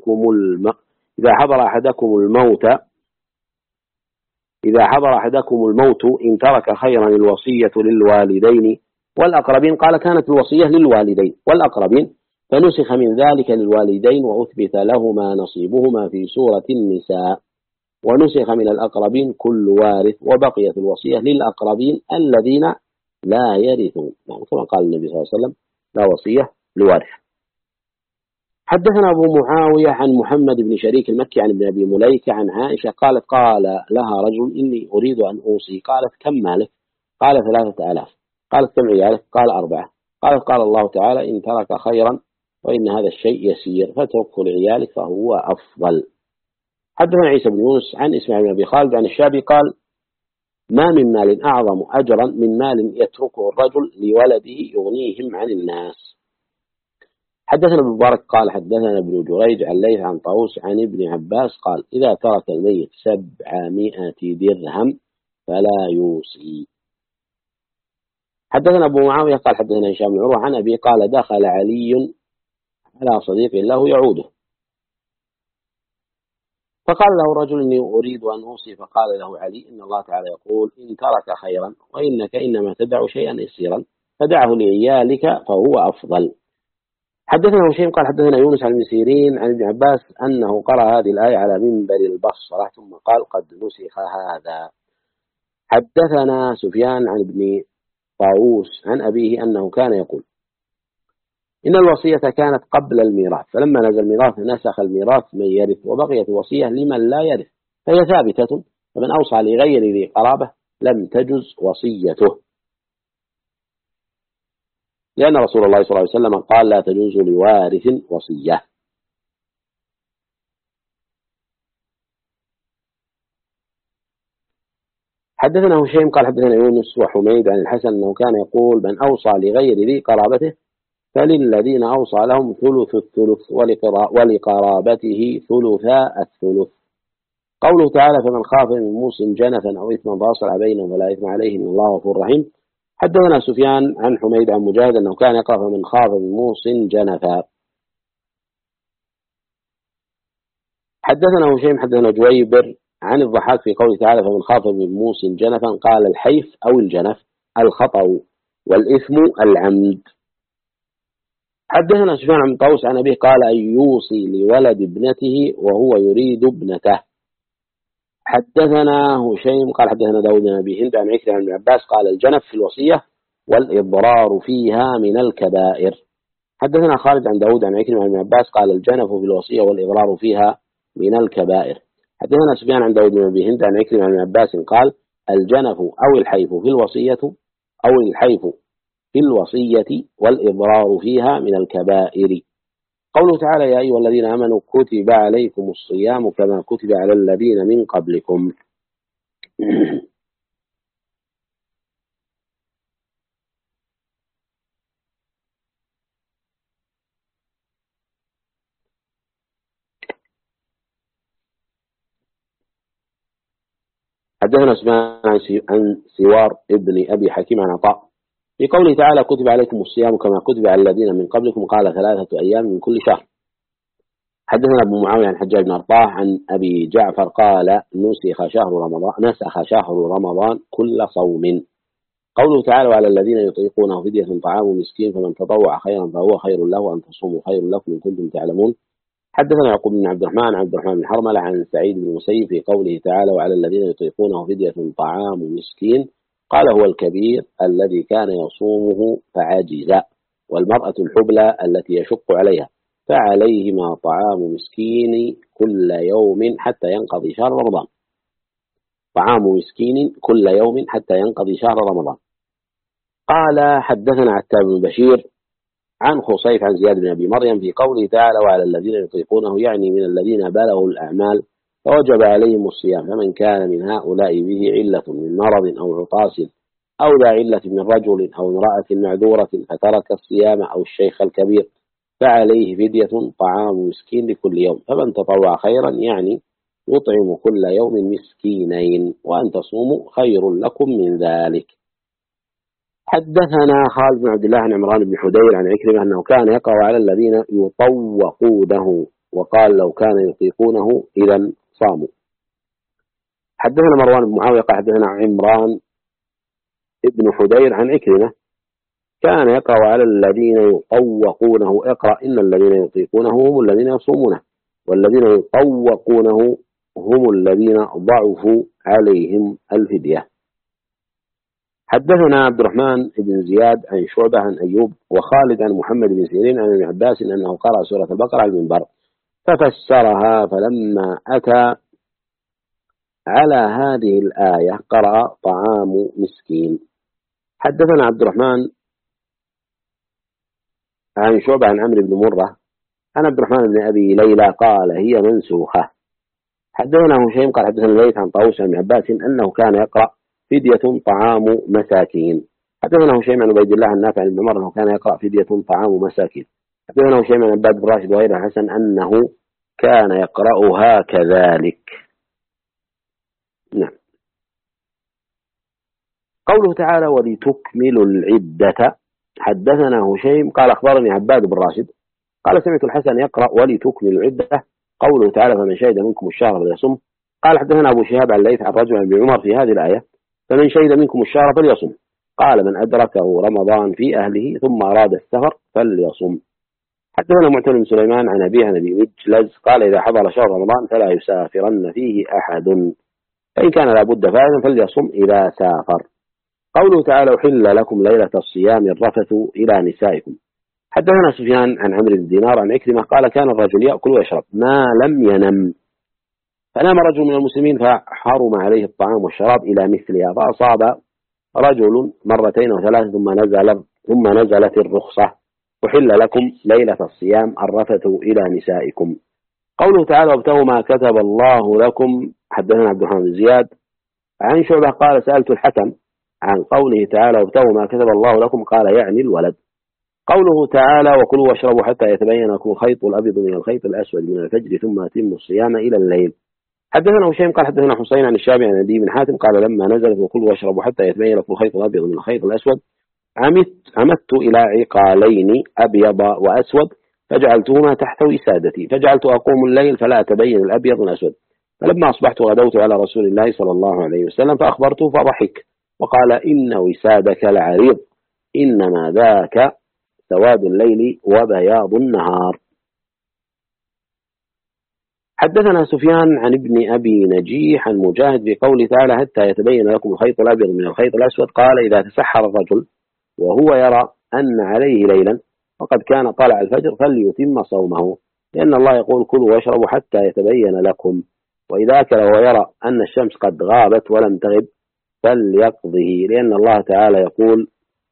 أحدكم الموت إن ترك خيرا الوصية للوالدين والأقربين قال كانت الوصية للوالدين والأقربين فنسخ من ذلك للوالدين وأثبت لهما نصيبهما في سورة النساء ونسخ من الأقربين كل وارث وبقيت الوصية للأقربين الذين لا يرثون كما قال النبي صلى الله عليه وسلم لا وصية لوارث. حدثنا أبو معاوية عن محمد بن شريك المكي عن ابن أبي مليكة عن عائشة قالت قال لها رجل إني أريد أن أوصي قالت كم مالك قال 3000 قالت كم عيالك قال 4 قالت قال الله تعالى إن ترك خيرا وإن هذا الشيء يسير فاتركه لعيالك فهو أفضل. حدثنا عيسى بن يونس عن إسماعيل بن أبي خالد عن الشعبي قال ما من مال أعظم أجرا من مال يتركه الرجل لولده يغنيهم عن الناس. حدثنا ابن مبارك قال حدثنا ابن جريج عن ليث عن طاووس عن ابن عباس قال إذا ترك الميت 700 درهم فلا يوصي. حدثنا أبو معاوية قال حدثنا هشام بن عروة عن أبي قال دخل علي على صديق له يعوده فقال له رجل إني أريد أن أوصي، فقال له علي إن الله تعالى يقول إن ترك خيرا وإنك إنما تدع شيئا يسيرا فدعه لعيالك فهو أفضل. حدثنا هشيم قال حدثنا يونس عن ابن سيرين عن ابن عباس أنه قرأ هذه الآية على منبر البصرة ثم قال قد نسخ هذا. حدثنا سفيان عن ابن طاووس عن أبيه أنه كان يقول إن الوصية كانت قبل الميراث، فلما نزل الميراث نسخ الميراث من يرث وبقيت الوصية لمن لا يرث، فهي ثابتة، فمن أوصى لغير ذي قرابة لم تجز وصيته، لأن رسول الله صلى الله عليه وسلم قال لا تجوز لوارث وصية. حدثنا هشيم قال حدثنا يونس وحميد عن الحسن أنه كان يقول من أوصى لغير ذي قرابته فللذين أوصى لهم ثلث الثلث ولقرابته ثلثا الثلث. قوله تعالى فمن خاف من موص جنفا أو إثما فأصلح بينهم فلا إثم عليه إن الله غفور رحيم. حدثنا سفيان عن حميد عن مجاهد أنه كان يقرأ فمن خاف من موص جنفا. حدثنا هشيم حدثنا جويبر عن الضحاك في قوله تعالى فمن خاف من موص جنفا قال الحيف أو الجنف الخطأ والإثم العمد. حدثنا سفيان عن طاووس عن أبيه قال أن يوصي لولد ابنته وهو يريد ابنته. حدثنا هشيم قال حدثنا داود بن أبي هند عن عكرمة عن ابن عباس قال الجنف في الوصية والإضرار فيها من الكبائر. حدثنا خالد عن داود عن عكرمة عن ابن عباس قال الجنف في الوصية والإضرار فيها من الكبائر. حدثنا سفيان عن داود بن أبي هند عن عكرمة عن ابن عباس قال الجنف أو الحيف في الوصية أو الحيف في الوصية والإضرار فيها من الكبائر. قوله تعالى يا أيها الذين آمنوا كتب عليكم الصيام كما كتب على الذين من قبلكم. حدثنا سفيان عن سوار ابن أبي حكيم عن عطاء في قوله تعالى كتب عليكم الصيام كما كتب على الذين من قبلكم قال 3 أيام من كل شهر. حدثنا أبو معاوية عن حجاج بن أرطاح عن أبي جعفر قال نسخ شهر رمضان كل صوم. قوله تعالى وعلى الذين يطيقونه فدية طعام مسكين فمن تطوع خيرا فهو خير له وأن تصوموا خير لكم إن كنتم تعلمون. حدثنا يعقوب بن عبد الرحمن بن حرملة عن سعيد بن المسيب في قوله تعالى وعلى الذين يطيقونه فدية طعام مسكين قال هو الكبير الذي كان يصومه فعجز والمرأة الحبلى التي يشق عليها فعليهما طعام مسكين كل يوم حتى ينقضي شهر رمضان. طعام مسكين كل يوم حتى ينقضي شهر رمضان. قال حدثنا عتاب بن بشير عن خصيف عن زياد بن أبي مريم في قوله تعالى وعلى الذين يطيقونه يعني من الذين بلغوا الأعمال فوجب عليهم الصيام فمن كان من هؤلاء به علة من مرض أو عطاس أو ذا علة من رجل أو امرأة معذورة فترك الصيام أو الشيخ الكبير فعليه فدية طعام مسكين لكل يوم فمن تطوع خيرا يعني يطعم كل يوم مسكينين وأن تصوموا خير لكم من ذلك. حدثنا خالد بن عبد الله عن عمران بن حدير عن عكرمة أنه كان يقرأ على الذين يطوقونه وقال لو كان يطيقونه إذا صاموا. حدثنا مروان بن معاوية قال حدثنا عمران بن حدير عن عكرمة كان يقرأ على الذين يطوقونه اقرأ إن الذين يطيقونه هم الذين يصومونه والذين يطوقونه هم الذين ضعفوا عليهم الفدية. حدثنا عبد الرحمن بن زياد عن شعبة عن أيوب وخالد عن محمد بن سيرين عن ابن عباس أنه قرأ سورة البقرة على المنبر ففسرها فلما أتى على هذه الآية قرأ طعام مسكين. حدثنا عبد الرحمن عن شعبة عن عمرو بن مرة عن عبد الرحمن بن أبي ليلى قال هي منسوخة. حدثنا هشيم قال حدثنا الليث عن طاووس عن عباس أنه كان يقرأ فدية طعام مساكين. حدثنا هشيم عن عبيد الله عن نافع عن ابن عمر أنه كان يقرأ فدية طعام مساكين. حدثنا هشيم عن عباد بن راشد وغير الحسن أنه كان يقرأها كذلك. نعم. قوله تعالى ولتكملوا العدة. حدثنا هشيم قال أخبرني عباد بن راشد قال سمعت الحسن يقرأ ولتكملوا العدة قوله تعالى فمن شهد منكم الشهر فليصم. قال حدثنا أبو شهاب عن الليث عن رجل عن ابن عمر في هذه الآية فمن شهد منكم الشهر فليصم. قال من أدركه رمضان في أهله ثم أراد السفر فليصم. حدثنا معتمر بن سليمان عن أبيه عن أبي مجلز قال إذا حضر شهر رمضان فلا يسافرن فيه أحد، فإن كان لابد فائدا فليصم إذا سافر. قوله تعالى أحل لكم ليلة الصيام الرفث إلى نسائكم. حدثنا سفيان عن عمرو بن دينار عن عكرمة قال كان الرجل يأكل ويشرب ما لم ينم، فنام رجل من المسلمين فحرم عليه الطعام والشراب إلى مثلها، فأصاب رجل مرتين وثلاث ثم نزلت الرخصة أحل لكم ليلة الصيام الرفث إلى نسائكم. قوله تعالى وابتغوا ما كتب الله لكم. حدثنا عبد الرحمن بن زياد عن شعبة قال سألت الحكم عن قوله تعالى وابتغوا ما كتب الله لكم قال يعني الولد. قوله تعالى وكلوا واشربوا حتى يتبين لكم الخيط الأبيض من الخيط الأسود من الفجر ثم أتموا الصيام إلى الليل. حدثنا هشيم قال حدثنا حسين عن الشافعي عن أبي بن حاتم قال لما نزلت وكلوا واشربوا حتى يتبين لكم الخيط الأبيض من الخيط الأسود عمدت إلى عقالين أبيض وأسود فجعلتهما تحت وسادتي، فجعلت أقوم الليل فلا أتبين الأبيض من الأسود، فلما أصبحت غدوت على رسول الله صلى الله عليه وسلم فأخبرته فضحك وقال إن وسادك لعريض إنما ذاك سواد الليل وبياض النهار. حدثنا سفيان عن ابن أبي نجيح عن مجاهد بقوله تعالى حتى يتبين لكم الخيط الأبيض من الخيط الأسود قال إذا تسحر الرجل وهو يرى أن عليه ليلا وقد كان طلع الفجر فليتم صومه، لأن الله يقول كلوا واشربوا حتى يتبين لكم، وإذا أكل وهو يرى أن الشمس قد غابت ولم تغب فليقضه، لأن الله تعالى يقول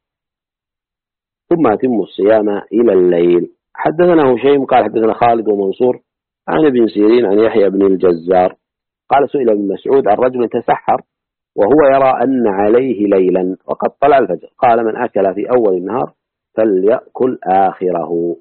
ثم أتموا الصيام إلى الليل. حدثنا هشيم قال حدثنا خالد ومنصور عن ابن سيرين عن يحيى بن الجزار قال سئل ابن مسعود عن رجل تسحر وهو يرى أن عليه ليلا وقد طلع الفجر قال من أكل في أول النهار فليأكل آخره.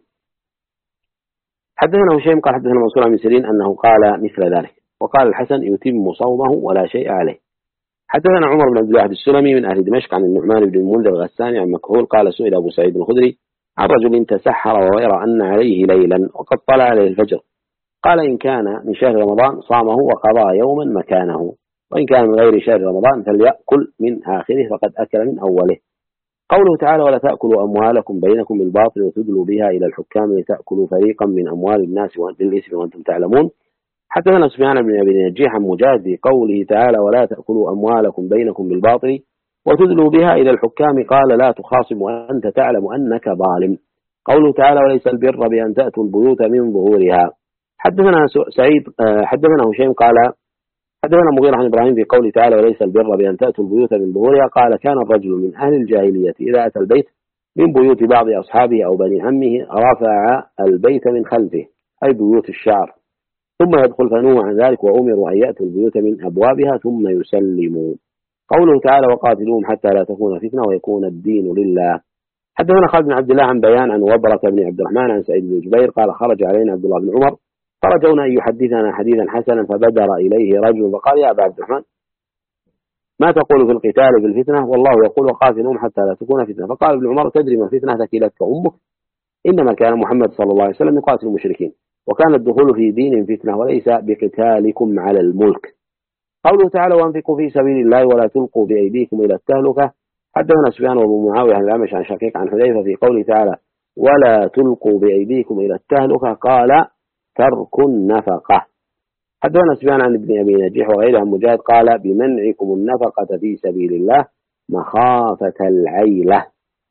حدثنا هشيم قال حدثنا منصور عن ابن سيرين أنه قال مثل ذلك، وقال الحسن يتم صومه ولا شيء عليه. حدثنا عمر بن عبد الله السلمي من أهل دمشق عن النعمان بن المنذر الغساني عن مكحول قال سئل أبو سعيد الخدري عن رجل تسحر وهو يرى أن عليه ليلا وقد طلع عليه الفجر قال إن كان من شهر رمضان صامه وقضى يوما مكانه، وإن كان من غير شهر رمضان فليأكل من آخره فقد أكل من أوله. قوله تعالى ولا تأكلوا أموالكم بينكم بالباطل وتدلوا بها إلى الحكام لتأكلوا فريقا من أموال الناس بالإثم وأنتم تعلمون. حدثنا سفيان بن أبي نجيح عن مجاهد بقوله تعالى ولا تأكلوا أموالكم بينكم بالباطل وتدلوا بها إلى الحكام قال لا تخاصم وأنت تعلم أنك ظالم. قوله تعالى وليس البر بأن تأتوا البيوت من ظهورها. حدثنا حدثنا هشيم قال حدثنا مغيرة عن إبراهيم في قوله تعالى وليس البر بأن تأتوا البيوت من ظهورها قال كان الرجل من أهل الجاهلية إذا أتى البيت من بيوت بعض أصحابه أو بني عمه رفع البيت من خلفه أي بيوت الشعر ثم يدخل فنوه عن ذلك وأمروا أن يأتوا البيوت من أبوابها ثم يسلموا. قوله تعالى وقاتلوهم حتى لا تكون فتنة ويكون الدين لله. حدثنا خالد بن عبد الله عن بيان عن وبرة بن عبد الرحمن عن سعيد بن جبير قال خرج علينا عبد الله بن عمر فرجونا أن يحدثنا حديثا حسنا فبدر إليه رجل فقال يا أبا عبد الرحمن ما تقول في القتال في الفتنة والله يقول وقاتلوهم حتى لا تكون فتنة. فقال ابن عمر تدري ما فتنة ثكلتك أمك إنما كان محمد صلى الله عليه وسلم يقاتل المشركين وكان الدخول في دين فتنة وليس بقتالكم على الملك. قوله تعالى وأنفقوا في سبيل الله ولا تلقوا بأيديكم إلى التهلكة. حدثنا سفيان وابو معاوية عن الأعمش عن شقيق عن حذيفة في قوله تعالى ولا تلقوا بأيديكم إلى التهلكة قال ترك النفقة. حدثنا سفيان عن ابن أبي نجيح وغيره عن مجاهد قال بمنعكم النفقة في سبيل الله مخافة العيلة.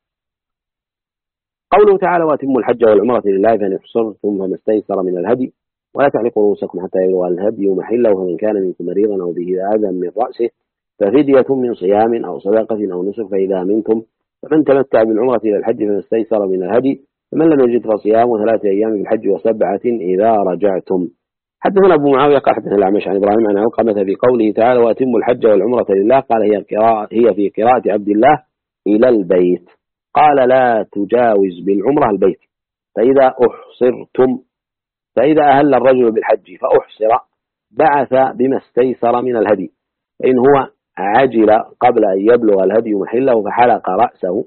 قوله تعالى واتموا الحج والعمرة لله فإن احصرتم فما استيسر من الهدي ولا تعلقوا رؤوسكم حتى يبلغ الهدي محله فمن كان منكم مريضا أو به أذى من رأسه ففدية من صيام أو صدقة أو نسك فإذا منكم فمن تمتع بالعمرة إلى الحج فما استيسر من الهدي فمن لم يجد فصيام 3 أيام في الحج و7 إذا رجعتم. حدثنا أبو معاوية قال حدثنا الأعمش عن إبراهيم عن علقمة في قوله تعالى واتموا الحج والعمرة لله قال هي في قراءة عبد الله إلى البيت قال لا تجاوز بالعمرة البيت. فإذا أهل الرجل بالحج فأحصر بعث بما استيسر من الهدي فإن هو عجل قبل أن يبلغ الهدي محله فحلق رأسه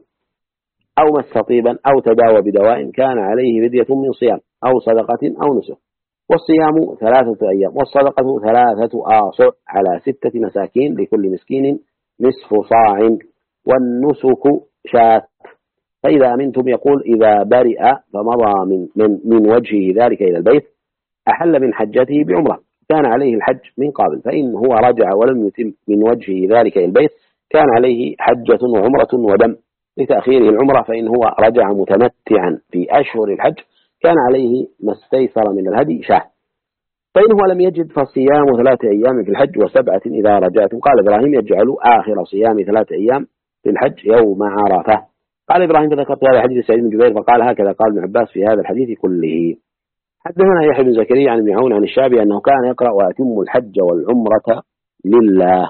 أو مس طيبا أو تداوى بدواء كان عليه فدية من صيام أو صدقة أو نسك والصيام 3 أيام، والصدقة 3 آصع على 6 مساكين لكل مسكين نصف صاع، والنسك شاة. فإذا أمنتم يقول إذا برئ فمضى من وجهه ذلك إلى البيت أحل من حجته بعمرة كان عليه الحج من قبل، فإن هو رجع ولم يتم من وجهه ذلك إلى البيت كان عليه حجة وعمرة ودم لتأخيره العمرة، فإن هو رجع متمتعا في أشهر الحج كان عليه ما استيسر من الهدي شاه. فإن هو لم يجد فصيام 3 أيام في الحج و7 إذا رجعتم. قال إبراهيم يجعل آخر صيام 3 أيام في الحج يوم عرفة. قال إبراهيم فذكرت هذا الحديث سعيد بن جبير فقال هكذا قال ابن عباس في هذا الحديث كله. حدثنا يحيى بن زكريا عن ابن عون عن الشعبي أنه كان يقرأ وأتم الحج والعمرة لله.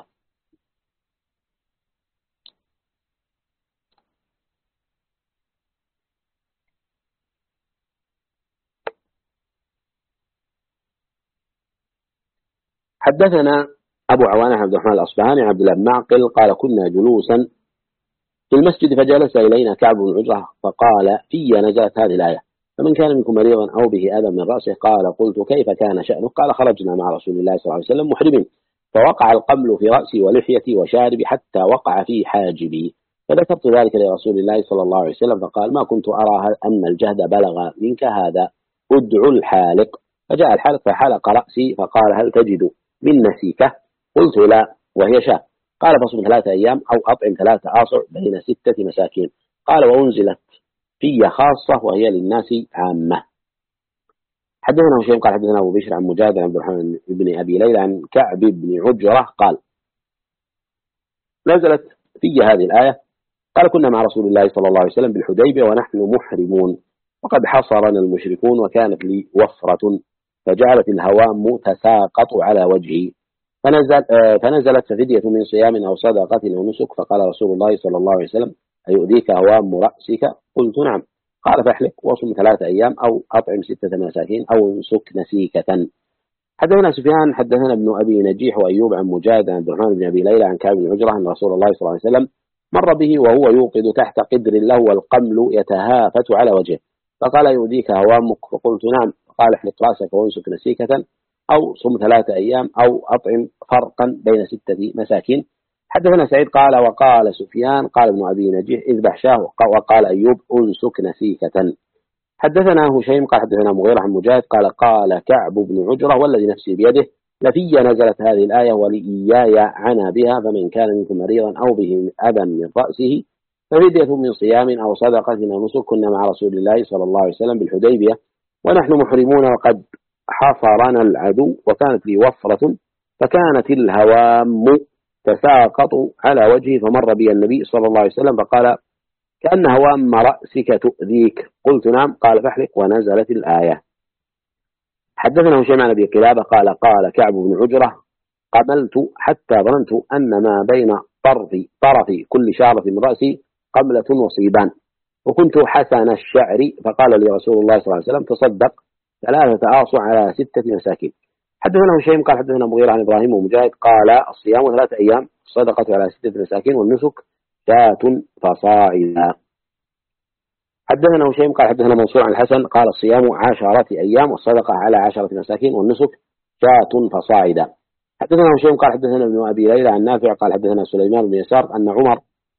حدثنا أبو عوانة عبد الرحمن الأصبهاني عبد الله بن معقل قال كنا جلوسا في المسجد فجلس إلينا كعب بن عجرة فقال في نزلت هذه الآية فمن كان منكم مريضا أو به أذى من رأسه. قال قلت كيف كان شأنه؟ قال خرجنا مع رسول الله صلى الله عليه وسلم محرمين فوقع القمل في رأسي ولحيتي وشاربي حتى وقع في حاجبي، فذكرت ذلك لرسول الله صلى الله عليه وسلم فقال ما كنت أرى أن الجهد بلغ منك هذا، ادعو الحالق. فجاء الحالق فحلق رأسي فقال هل تجد من نسيكة؟ قلت لا وهي شاة. قال فصم 3 أيام أو أطعم 3 آصع بين 6 مساكين. قال وأنزلت في خاصة وهي للناس عامة. حدثنا هشيم قال حدثنا أبو بشر عن مجاهد عن عبد الرحمن بن أبي ليلى عن كعب بن عجرة قال نزلت في هذه الآية قال كنا مع رسول الله صلى الله عليه وسلم بالحديبية ونحن محرمون وقد حصرنا المشركون وكانت لي وفرة فجعلت الهوام تساقط على وجهي فنزلت ففدية من صيام أو صدقة أو نسك. فقال رسول الله صلى الله عليه وسلم أيؤذيك هوام رأسك؟ قلت نعم. قال فاحلق وصم 3 أيام أو أطعم 6 مساكين أو انسك نسيكة. حدثنا سفيان حدثنا ابن أبي نجيح وأيوب عن مجاهد عن عبد الرحمن بن أبي ليلى عن كعب بن عجرة أن رسول الله صلى الله عليه وسلم مر به وهو يوقد تحت قدر له والقمل يتهافت على وجهه فقال يؤذيك هوامك؟ فقلت نعم. قال احلق رأسك وانسك نسيكة أو صم 3 أيام أو أطعم فرقا بين 6 مساكين. حدثنا سعيد قال وقال سفيان قال ابن أبي نجيح اذبح شاه وقال أيوب انسك نسيكة. حدثنا هشيم قال حدثنا مغيرة عن مجاهد قال كعب بن عجرة والذي نفسي بيده لفي نزلت هذه الآية ولإياي عنا بها فمن كان منكم مريضا أو به أذى من رأسه ففدية من صيام أو صدقة أو نسك. كنا مع رسول الله صلى الله عليه وسلم بالحديبية ونحن محرمون وقد حصرنا العدو وكانت لي وفرة فكانت الهوام تساقط على وجهي فمر بي النبي صلى الله عليه وسلم فقال كأن هوام رأسك تؤذيك؟ قلت نعم. قال فاحلق ونزلت الآية. حدثنا هشام عن أبي قلابة قال كعب بن عجرة قبلت حتى ظننت أن ما بين طرف كل شعرة من رأسي قبلة وصيبان وكنت حسن الشعر فقال لي رسول الله صلى الله عليه وسلم تصدق 3 آصع على 6 مساكين. حدثنا هشام قال حدثنا مغيرة عن إبراهيم ومجاهد قال الصيام 3 أيام الصدقة على 6 مساكين والنسك شاة فصاعدا. حدثنا هشام قال حدثنا منصور عن الحسن قال الصيام 10 أيام والصدقة على 10 مساكين والنسك شاة فصاعدا. حدثنا هشام قال حدثنا ابن أبي ليلى عن نافع قال حدثنا سليمان بن يسار أن عمر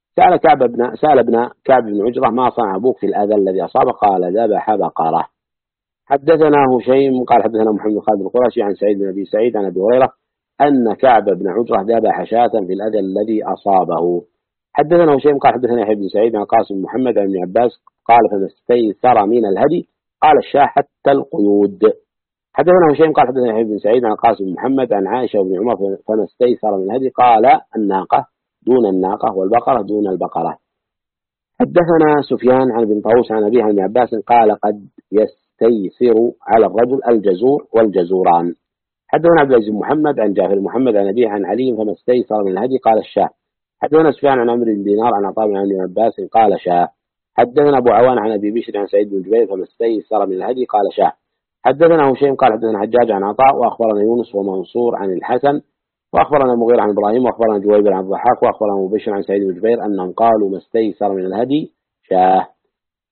سأل ابن كعب بن عجرة ما صنع أبوك في الأذى الذي أصاب؟ قال ذبح بقرة. حدثنا هشيم قال حدثنا محمد خالد القرشي عن سعيد بن أبي سعيد عن أبي هريرة أن كعب بن عجرة ذبح شاة في الأذى الذي أصابه. حدثنا هشيم قال حدثنا يحيى بن سعيد عن قاسم محمد عن ابن عباس قال فما استيسر من الهدي قال الشاة حتى القيود. حدثنا هشيم قال حدثنا يحيى بن سعيد عن قاسم محمد عن عائشة وابن عمر فما استيسر من الهدي قال الناقة دون الناقة والبقرة دون البقرة. حدثنا سفيان عن ابن طاووس عن أبيه عن ابن عباس قال قد يستيسر على الرجل الجزور والجزوران. حدثنا عبد العزيز محمد عن جعفر محمد عن أبيه عن علي فما استيسر من الهدي قال الشاة. حدثنا سفيان عن عمرو بن دينار عن عطاء بن ابن عباس قال شاة. حدثنا أبو عوان عن أبي بشر عن سعيد بن جبير فما استيسر من الهدي قال شاة. حدثنا هشيم قال حدثنا حجاج عن عطاء وأخبرنا يونس ومنصور عن الحسن وأخبرنا المغيرة عن إبراهيم وأخبرنا جويبر عن الضحاك وأخبرنا أبو بشر عن سعيد بن جبير أنهم قالوا ما استيسر من الهدي شاة.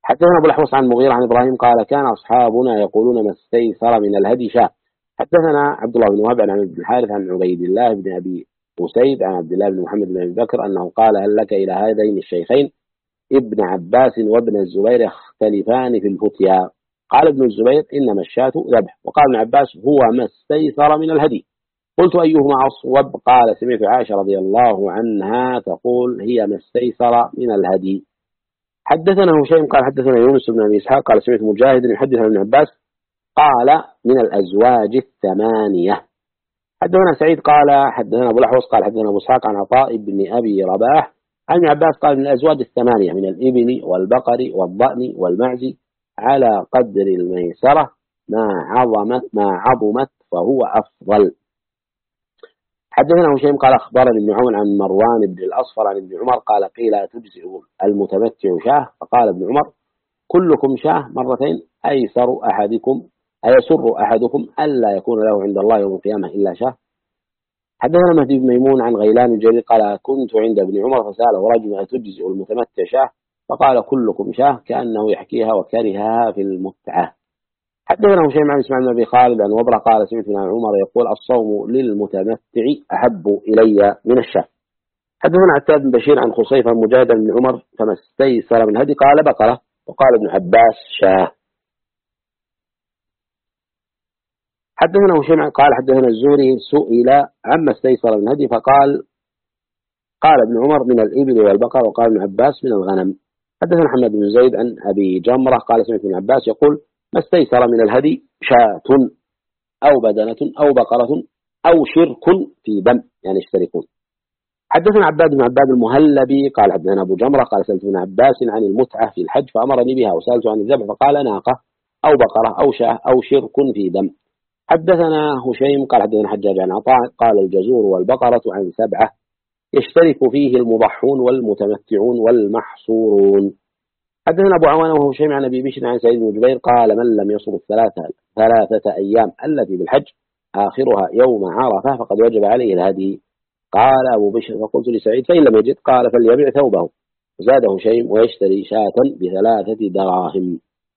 حدثنا أبو الأحوص عن المغيرة عن إبراهيم قال كان أصحابنا يقولون ما استيسر من الهدي شاة. حدثنا عبد الله بن وهب عن بن الحارث عن عبيد الله بن أبي أسيد عن عبد الله بن محمد بن أبي بكر أنه قال هل لك إلى هذين الشيخين ابن عباس وابن الزبير يختلفان في الفتيا؟ قال ابن الزبير إنما الشاة ذبح، وقال ابن عباس هو ما استيسر من الهدي. قلت أيهما أصوب؟ قال سمعت عائشة رضي الله عنها تقول هي ما استيسر من الهدي. حدثنا هشيم قال حدثنا يونس بن أبي إسحاق قال سمعت مجاهد يحدث عن ابن عباس قال من الأزواج الثمانية. حدثنا سعيد قال حدثنا أبو الأحوص قال حدثنا أبو إسحاق عن عطاء بن أبي رباح عن ابن عباس قال من الأزواج الثمانية من الإبل والبقر والضأن والمعز على قدر الميسرة ما عظمت فهو أفضل. حدثنا هشيم قال أخبرني ابن عمر عن مروان بن الأصفر عن ابن عمر قال قيل تجزئ المتمتع شاه، فقال ابن عمر كلكم شاه مرتين أيسر أحدكم ألا يكون له عند الله يوم القيامة إلا شاه. حدثنا مهدي بن ميمون عن غيلان الجرير قال كنت عند ابن عمر فسأله رجل أتجزئ المتمتع شاه، فقال كلكم شاه كأنه يحكيها وكرهها في المتعة. حدثنا هشيم عن اسماعيل بن ابي خالد عن وبره قال سمعت عن عمر يقول الصوم للمتمتع احب الي من الشاه. حدثنا عتاب بن بشير عن خصيفه مجاهد بن عمر فما استيسر من هدي قال بقره، وقال ابن عباس شاه. حدثنا هشيم قال حدثنا الزهري سئل عما استيسر من هدي فقال ابن عمر من الابل والبقر، وقال ابن عباس من الغنم. حدثنا محمد بن زيد عن ابي جمره قال سمعت ابن عباس يقول ما استيسر من الهدي شاة أو بدنة أو بقرة أو شرك في دم، يعني يشتركون. حدثنا عباد بن عباد المهلبي قال حدثنا أبو جمرة قال سألت ابن عباس عن المتعة في الحج فأمرني بها، وسألت عن الذبح فقال ناقة أو بقرة أو شاة أو شرك في دم. حدثنا هشيم قال حدثنا حجاج عن عطاء قال الجزور والبقرة عن 7 يشترك فيه المضحون والمتمتعون والمحصورون. حدثنا أبو عوانة وهشيم عن أبي بشر عن سعيد بن جبير قال من لم يصم 3 أيام التي بالحج آخرها يوم عرفة فقد وجب عليه الهدي. قال أبو بشر فقلت لسعيد فإن لم يجد قال فليبيع ثوبه. زاد هشيم ويشتري شاة ب3 دراهم.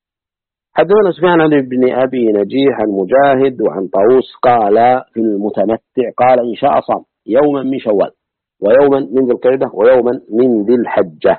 حدثنا سفيان عن ابن أبي نجيح عن مجاهد وعن طاووس قال في المتمتع قال إن شاء صام يوما من شوال ويوما من ذي القعدة ويوما من ذي الحجة.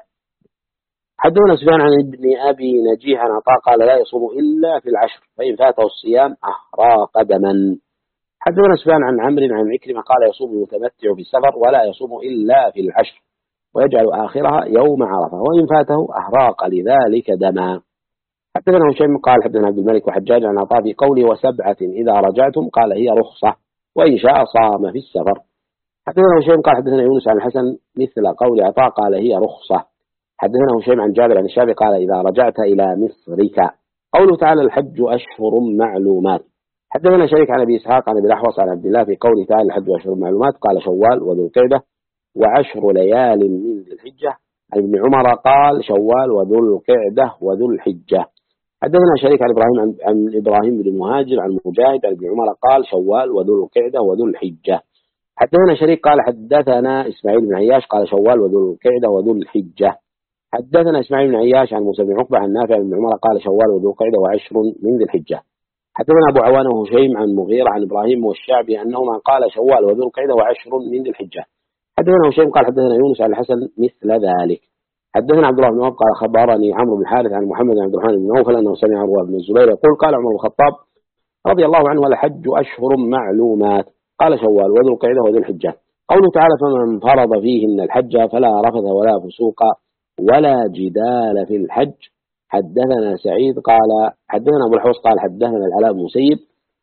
حدثنا سفيان عن ابن أبي نجيح عن عطاء قال لا يصوم إلا في العشر فإن فاته الصيام أحراق دما. حدثنا سفيان عن عمرو عن عكرمة قال يصوم المتمتع في السفر ولا يصوم إلا في العشر ويجعل آخرها يوم عرفة وإن فاته أحراق لذلك دما. حدثنا هشيم قال حدثنا عبد الملك وحجاج عن عطاء في قوله و7 إذا رجعتم قال هي رخصة وإن شاء صام في السفر. حدثنا هشيم قال حدثنا يونس عن الحسن مثل قول عطاء قال هي رخصة. حدثنا هشيم عن جابر عن الشافعي قال إذا رجعت إلى مصرك. قوله تعالى الحج أشهر معلومات. حدثنا شريك عن أبي إسحاق عن أبي الأحوص عن عبد الله في قوله تعالى الحج أشهر معلومات قال شوال وذو القعدة و10 ليال من ذي الحجة. عن ابن عمر قال شوال وذو القعدة وذو الحجة. حدثنا شريك عن إبراهيم بن مهاجر عن مجاهد عن ابن عمر قال شوال وذو القعدة وذو الحجة. حدثنا شريك قال حدثنا إسماعيل بن عياش قال شوال وذو القعدة وذو الحجة. حدثنا إسماعيل بن عياش عن موسى بن عقبة عن نافع بن عمر قال شوال وذو القعدة و10 من ذي الحجة. حدثنا أبو عوانة وهشيم عن مغيرة عن إبراهيم والشعبي أنهما قال شوال وذو القعدة و10 من ذي الحجة. حدثنا هشيم قال حدثنا يونس عن الحسن مثل ذلك. حدثنا عبد الله بن وهب قال خبرني عمرو بن الحارث عن محمد بن عبد الرحمن بن نوفل أنه سمع عروة بن الزبير يقول قال عمر بن الخطاب رضي الله عنه الحج أشهر معلومات قال شوال وذو القعدة وذو الحجة. قوله تعالى فمن فرض فيهن الحج فلا رفث ولا فسوق ولا جدال في الحج. حدثنا سعيد قال حدثنا أبو الحوص قال حدثنا العلاء بن مسيب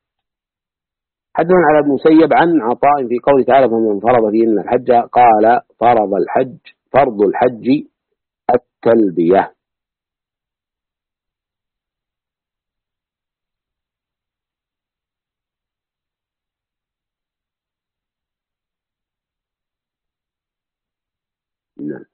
حدثنا العلاء بن مسيب عن عطاء في قوله تعالى فمن فرض فيهن الحج قال فرض الحج التلبية. نعم.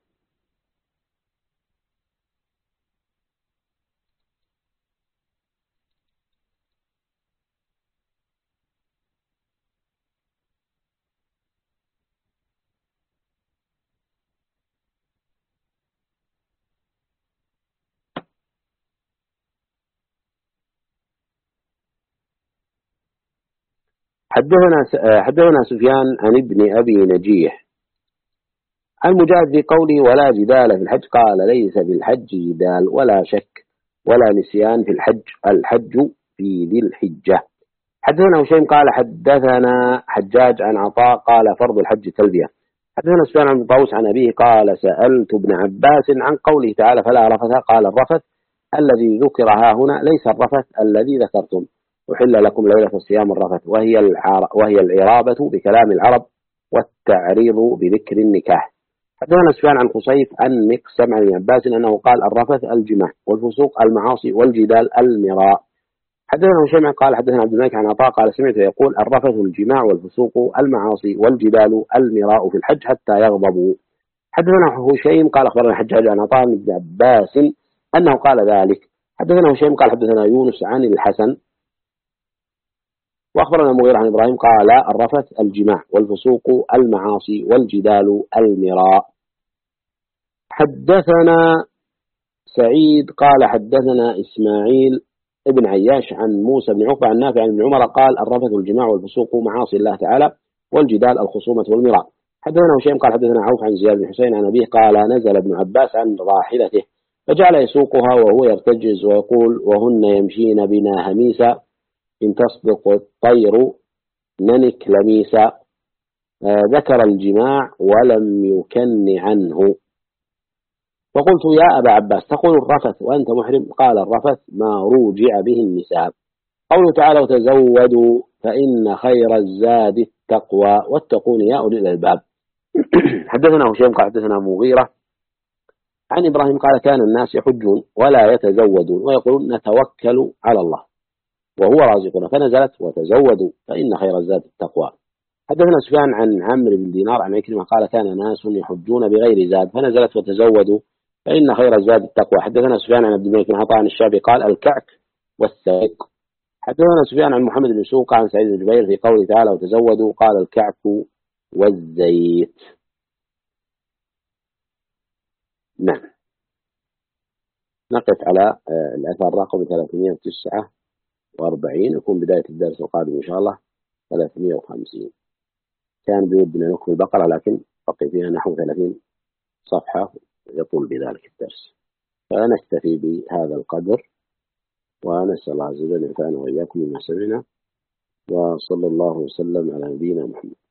حدثنا سفيان عن ابن أبي نجيح عن مجاهد في قوله ولا جدال في الحج قال ليس في الحج جدال ولا شك ولا نسيان في الحج في ذي الحجة. حدثنا هشيم قال حدثنا حجاج عن عطاء قال فرض الحج تلبية. حدثنا سفيان عن طاووس عن أبيه قال سألت ابن عباس عن قوله تعالى فلا رفث قال الرفث الذي ذكر ها هنا ليس الرفث الذي ذكرتم. أحل لكم ليلة الصيام الرفث وهي العرابة بكلام العرب والتعريض بذكر النكاح. حدثنا سفيان عن قصيف عن مقسم عن ابن عباس أنه قال الرفث الجماع والفسوق المعاصي والجدال المراء. حدثنا هشيم قال حدثنا عبد الملك عن عطاء قال سمعت يقول الرفث الجماع والفسوق المعاصي والجدال المراء في الحج حتى يغضبوا. حدثنا هشيم قال أخبرنا حجاج عن عطاء بن ابن عباس أنه قال ذلك. حدثنا هشيم قال حدثنا يونس عن الحسن وأخبرنا المغيرة عن إبراهيم قال الرفث الجماع والفسوق المعاصي والجدال المراء. حدثنا سعيد قال حدثنا إسماعيل ابن عياش عن موسى بن عقبة عن نافع عن ابن عمر قال الرفث الجماع والفسوق معاصي الله تعالى والجدال الخصومة والمراء. حدثنا هشيم قال حدثنا عوف عن زياد بن حسين عن أبيه قال نزل ابن عباس عن راحلته فجعل يسوقها وهو يرتجز ويقول وهن يمشين بنا هميسا إن تصدق الطير ننك لميسا. ذكر الجماع ولم يكن عنه. فقلت يا أبا عباس تقول الرفث وأنت محرم قال الرفث ما روجع به النساء. قوله تعالى وتزودوا فإن خير الزاد التقوى واتقون يا أولي الألباب. حدثنا هشيم قال حدثنا مغيرة عن إبراهيم قال كان الناس يحجون ولا يتزودون ويقولون نتوكل على الله وهو رازقنا فنزلت وتزودوا فإن خير الزاد التقوى. حدثنا سفيان عن عمرو بن دينار عن عكرمة قال كان ناس يحجون بغير زاد فنزلت وتزودوا فإن خير الزاد التقوى. حدثنا سفيان عن عبد الملك بن عطاء عن الشعبي قال الكعك والسائق. حدثنا سفيان عن محمد بن سوق عن سعيد بن جبير في قوله تعالى وتزودوا قال الكعك والزيت. نعم نقف على الأثر رقم 349 يكون بداية الدرس القادم إن شاء الله 350. كان بودنا نكمل البقرة لكن بقي فيها نحو 30 صفحة يطول بذلك الدرس فنكتفي بهذا القدر ونسأل الله عز وجل أن ينفعنا وإياكم بما سمعنا وصلى الله وسلم على نبينا محمد.